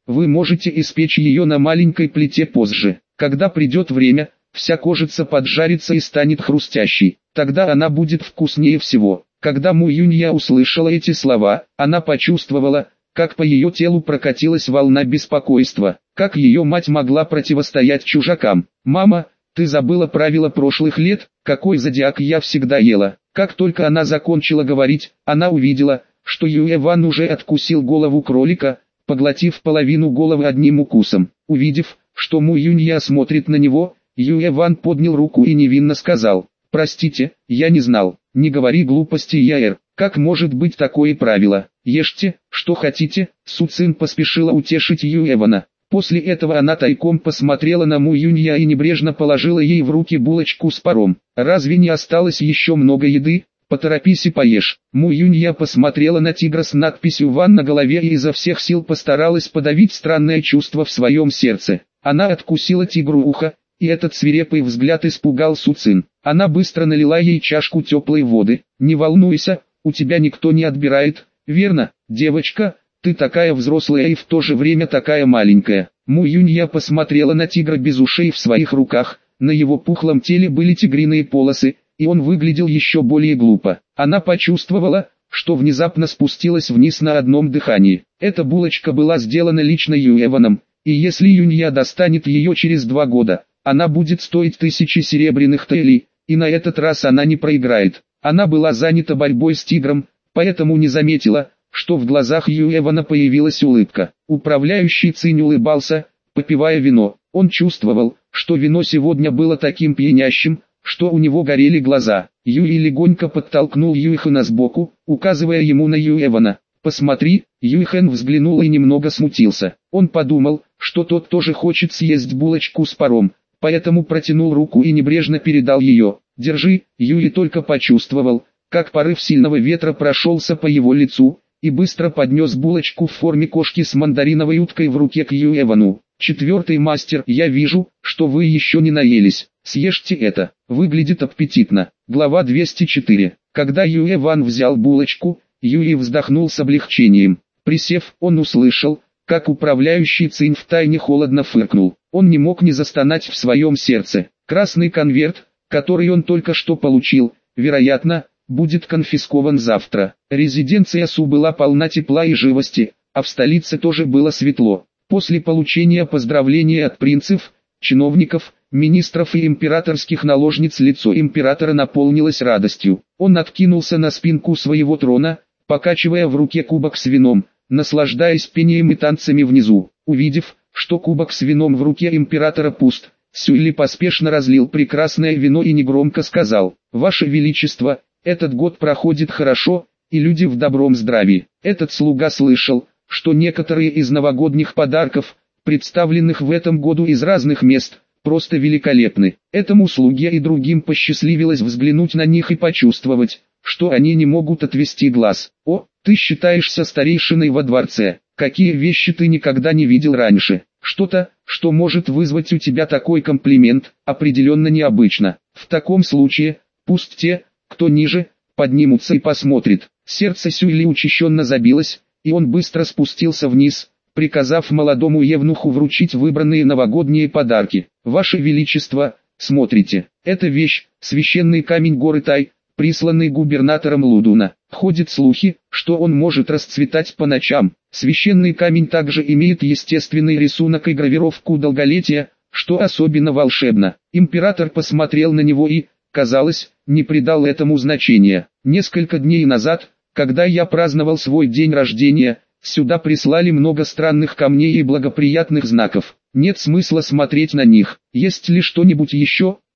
вы можете испечь ее на маленькой плите позже. Когда придет время, вся кожица поджарится и станет хрустящей, тогда она будет вкуснее всего. Когда Му Юнья услышала эти слова, она почувствовала, как по ее телу прокатилась волна беспокойства, как ее мать могла противостоять чужакам. «Мама, ты забыла правила прошлых лет, какой зодиак я всегда ела». Как только она закончила говорить, она увидела, что Юэ Ван уже откусил голову кролика, поглотив половину головы одним укусом. Увидев, что Му Юнья смотрит на него, Юэ Ван поднял руку и невинно сказал: «Простите, я не знал». «Не говори глупости, Яэр, как может быть такое правило? Ешьте, что хотите». Су Цин поспешила утешить Юэ Вана. После этого она тайком посмотрела на Му Юнья и небрежно положила ей в руки булочку с паром. «Разве не осталось еще много еды? Поторопись и поешь». Му Юнья посмотрела на тигра с надписью «Ван» на голове и изо всех сил постаралась подавить странное чувство в своем сердце. Она откусила тигру ухо, и этот свирепый взгляд испугал Су Цин. Она быстро налила ей чашку теплой воды. «Не волнуйся, у тебя никто не отбирает, верно, девочка? Ты такая взрослая и в то же время такая маленькая». Му Юнья посмотрела на тигра без ушей в своих руках, на его пухлом теле были тигриные полосы, и он выглядел еще более глупо. Она почувствовала, что внезапно спустилась вниз на одном дыхании. Эта булочка была сделана лично Юэ Ваном, и если Юнья достанет ее через 2 года, она будет стоить 1000 серебряных таэлей, и на этот раз она не проиграет. Она была занята борьбой с тигром, поэтому не заметила, что в глазах Юэ Вана появилась улыбка. Управляющий Цинь улыбался, попивая вино. Он чувствовал, что вино сегодня было таким пьянящим, что у него горели глаза. Юй легонько подтолкнул Юйхэна сбоку, указывая ему на Юэ Вана. «Посмотри». Юйхэн взглянул и немного смутился. Он подумал, что тот тоже хочет съесть булочку с паром, поэтому протянул руку и небрежно передал ее. «Держи». Юй только почувствовал, как порыв сильного ветра прошелся по его лицу, и быстро поднес булочку в форме кошки с мандариновой уткой в руке к Юэ Вану. «Четвертый мастер, я вижу, что вы еще не наелись. Съешьте это, выглядит аппетитно». Глава 204. Когда Юэ Ван взял булочку, Юй вздохнул с облегчением. Присев, он услышал, как управляющий Цинь втайне холодно фыркнул. Он не мог не застонать в своем сердце. Красный конверт, который он только что получил, вероятно, будет конфискован завтра. Резиденция Су была полна тепла и живости, а в столице тоже было светло. После получения поздравления от принцев, чиновников, министров и императорских наложниц лицо императора наполнилось радостью. Он откинулся на спинку своего трона, покачивая в руке кубок с вином, наслаждаясь пением и танцами внизу. Увидев, что кубок с вином в руке императора пуст, Сюйли поспешно разлил прекрасное вино и негромко сказал: «Ваше Величество, этот год проходит хорошо, и люди в добром здравии». Этот слуга слышал, что некоторые из новогодних подарков, представленных в этом году из разных мест, просто великолепны. Этому слуге и другим посчастливилось взглянуть на них и почувствовать, что они не могут отвести глаз. «О, ты считаешься старейшиной во дворце, какие вещи ты никогда не видел раньше». Что-то, что может вызвать у тебя такой комплимент, определенно необычно. В таком случае, пусть те, кто ниже, поднимутся и посмотрят. Сердце Сюйли учащенно забилось, и он быстро спустился вниз, приказав молодому евнуху вручить выбранные новогодние подарки. «Ваше Величество, смотрите, эта вещь, священный камень горы Тай, присланный губернатором Лудуна. Ходят слухи, что он может расцветать по ночам. Священный камень также имеет естественный рисунок и гравировку долголетия, что особенно волшебно». Император посмотрел на него и, казалось, не придал этому значения. «Несколько дней назад, когда я праздновал свой день рождения, сюда прислали много странных камней и благоприятных знаков. Нет смысла смотреть на них. Есть ли что-нибудь еще?»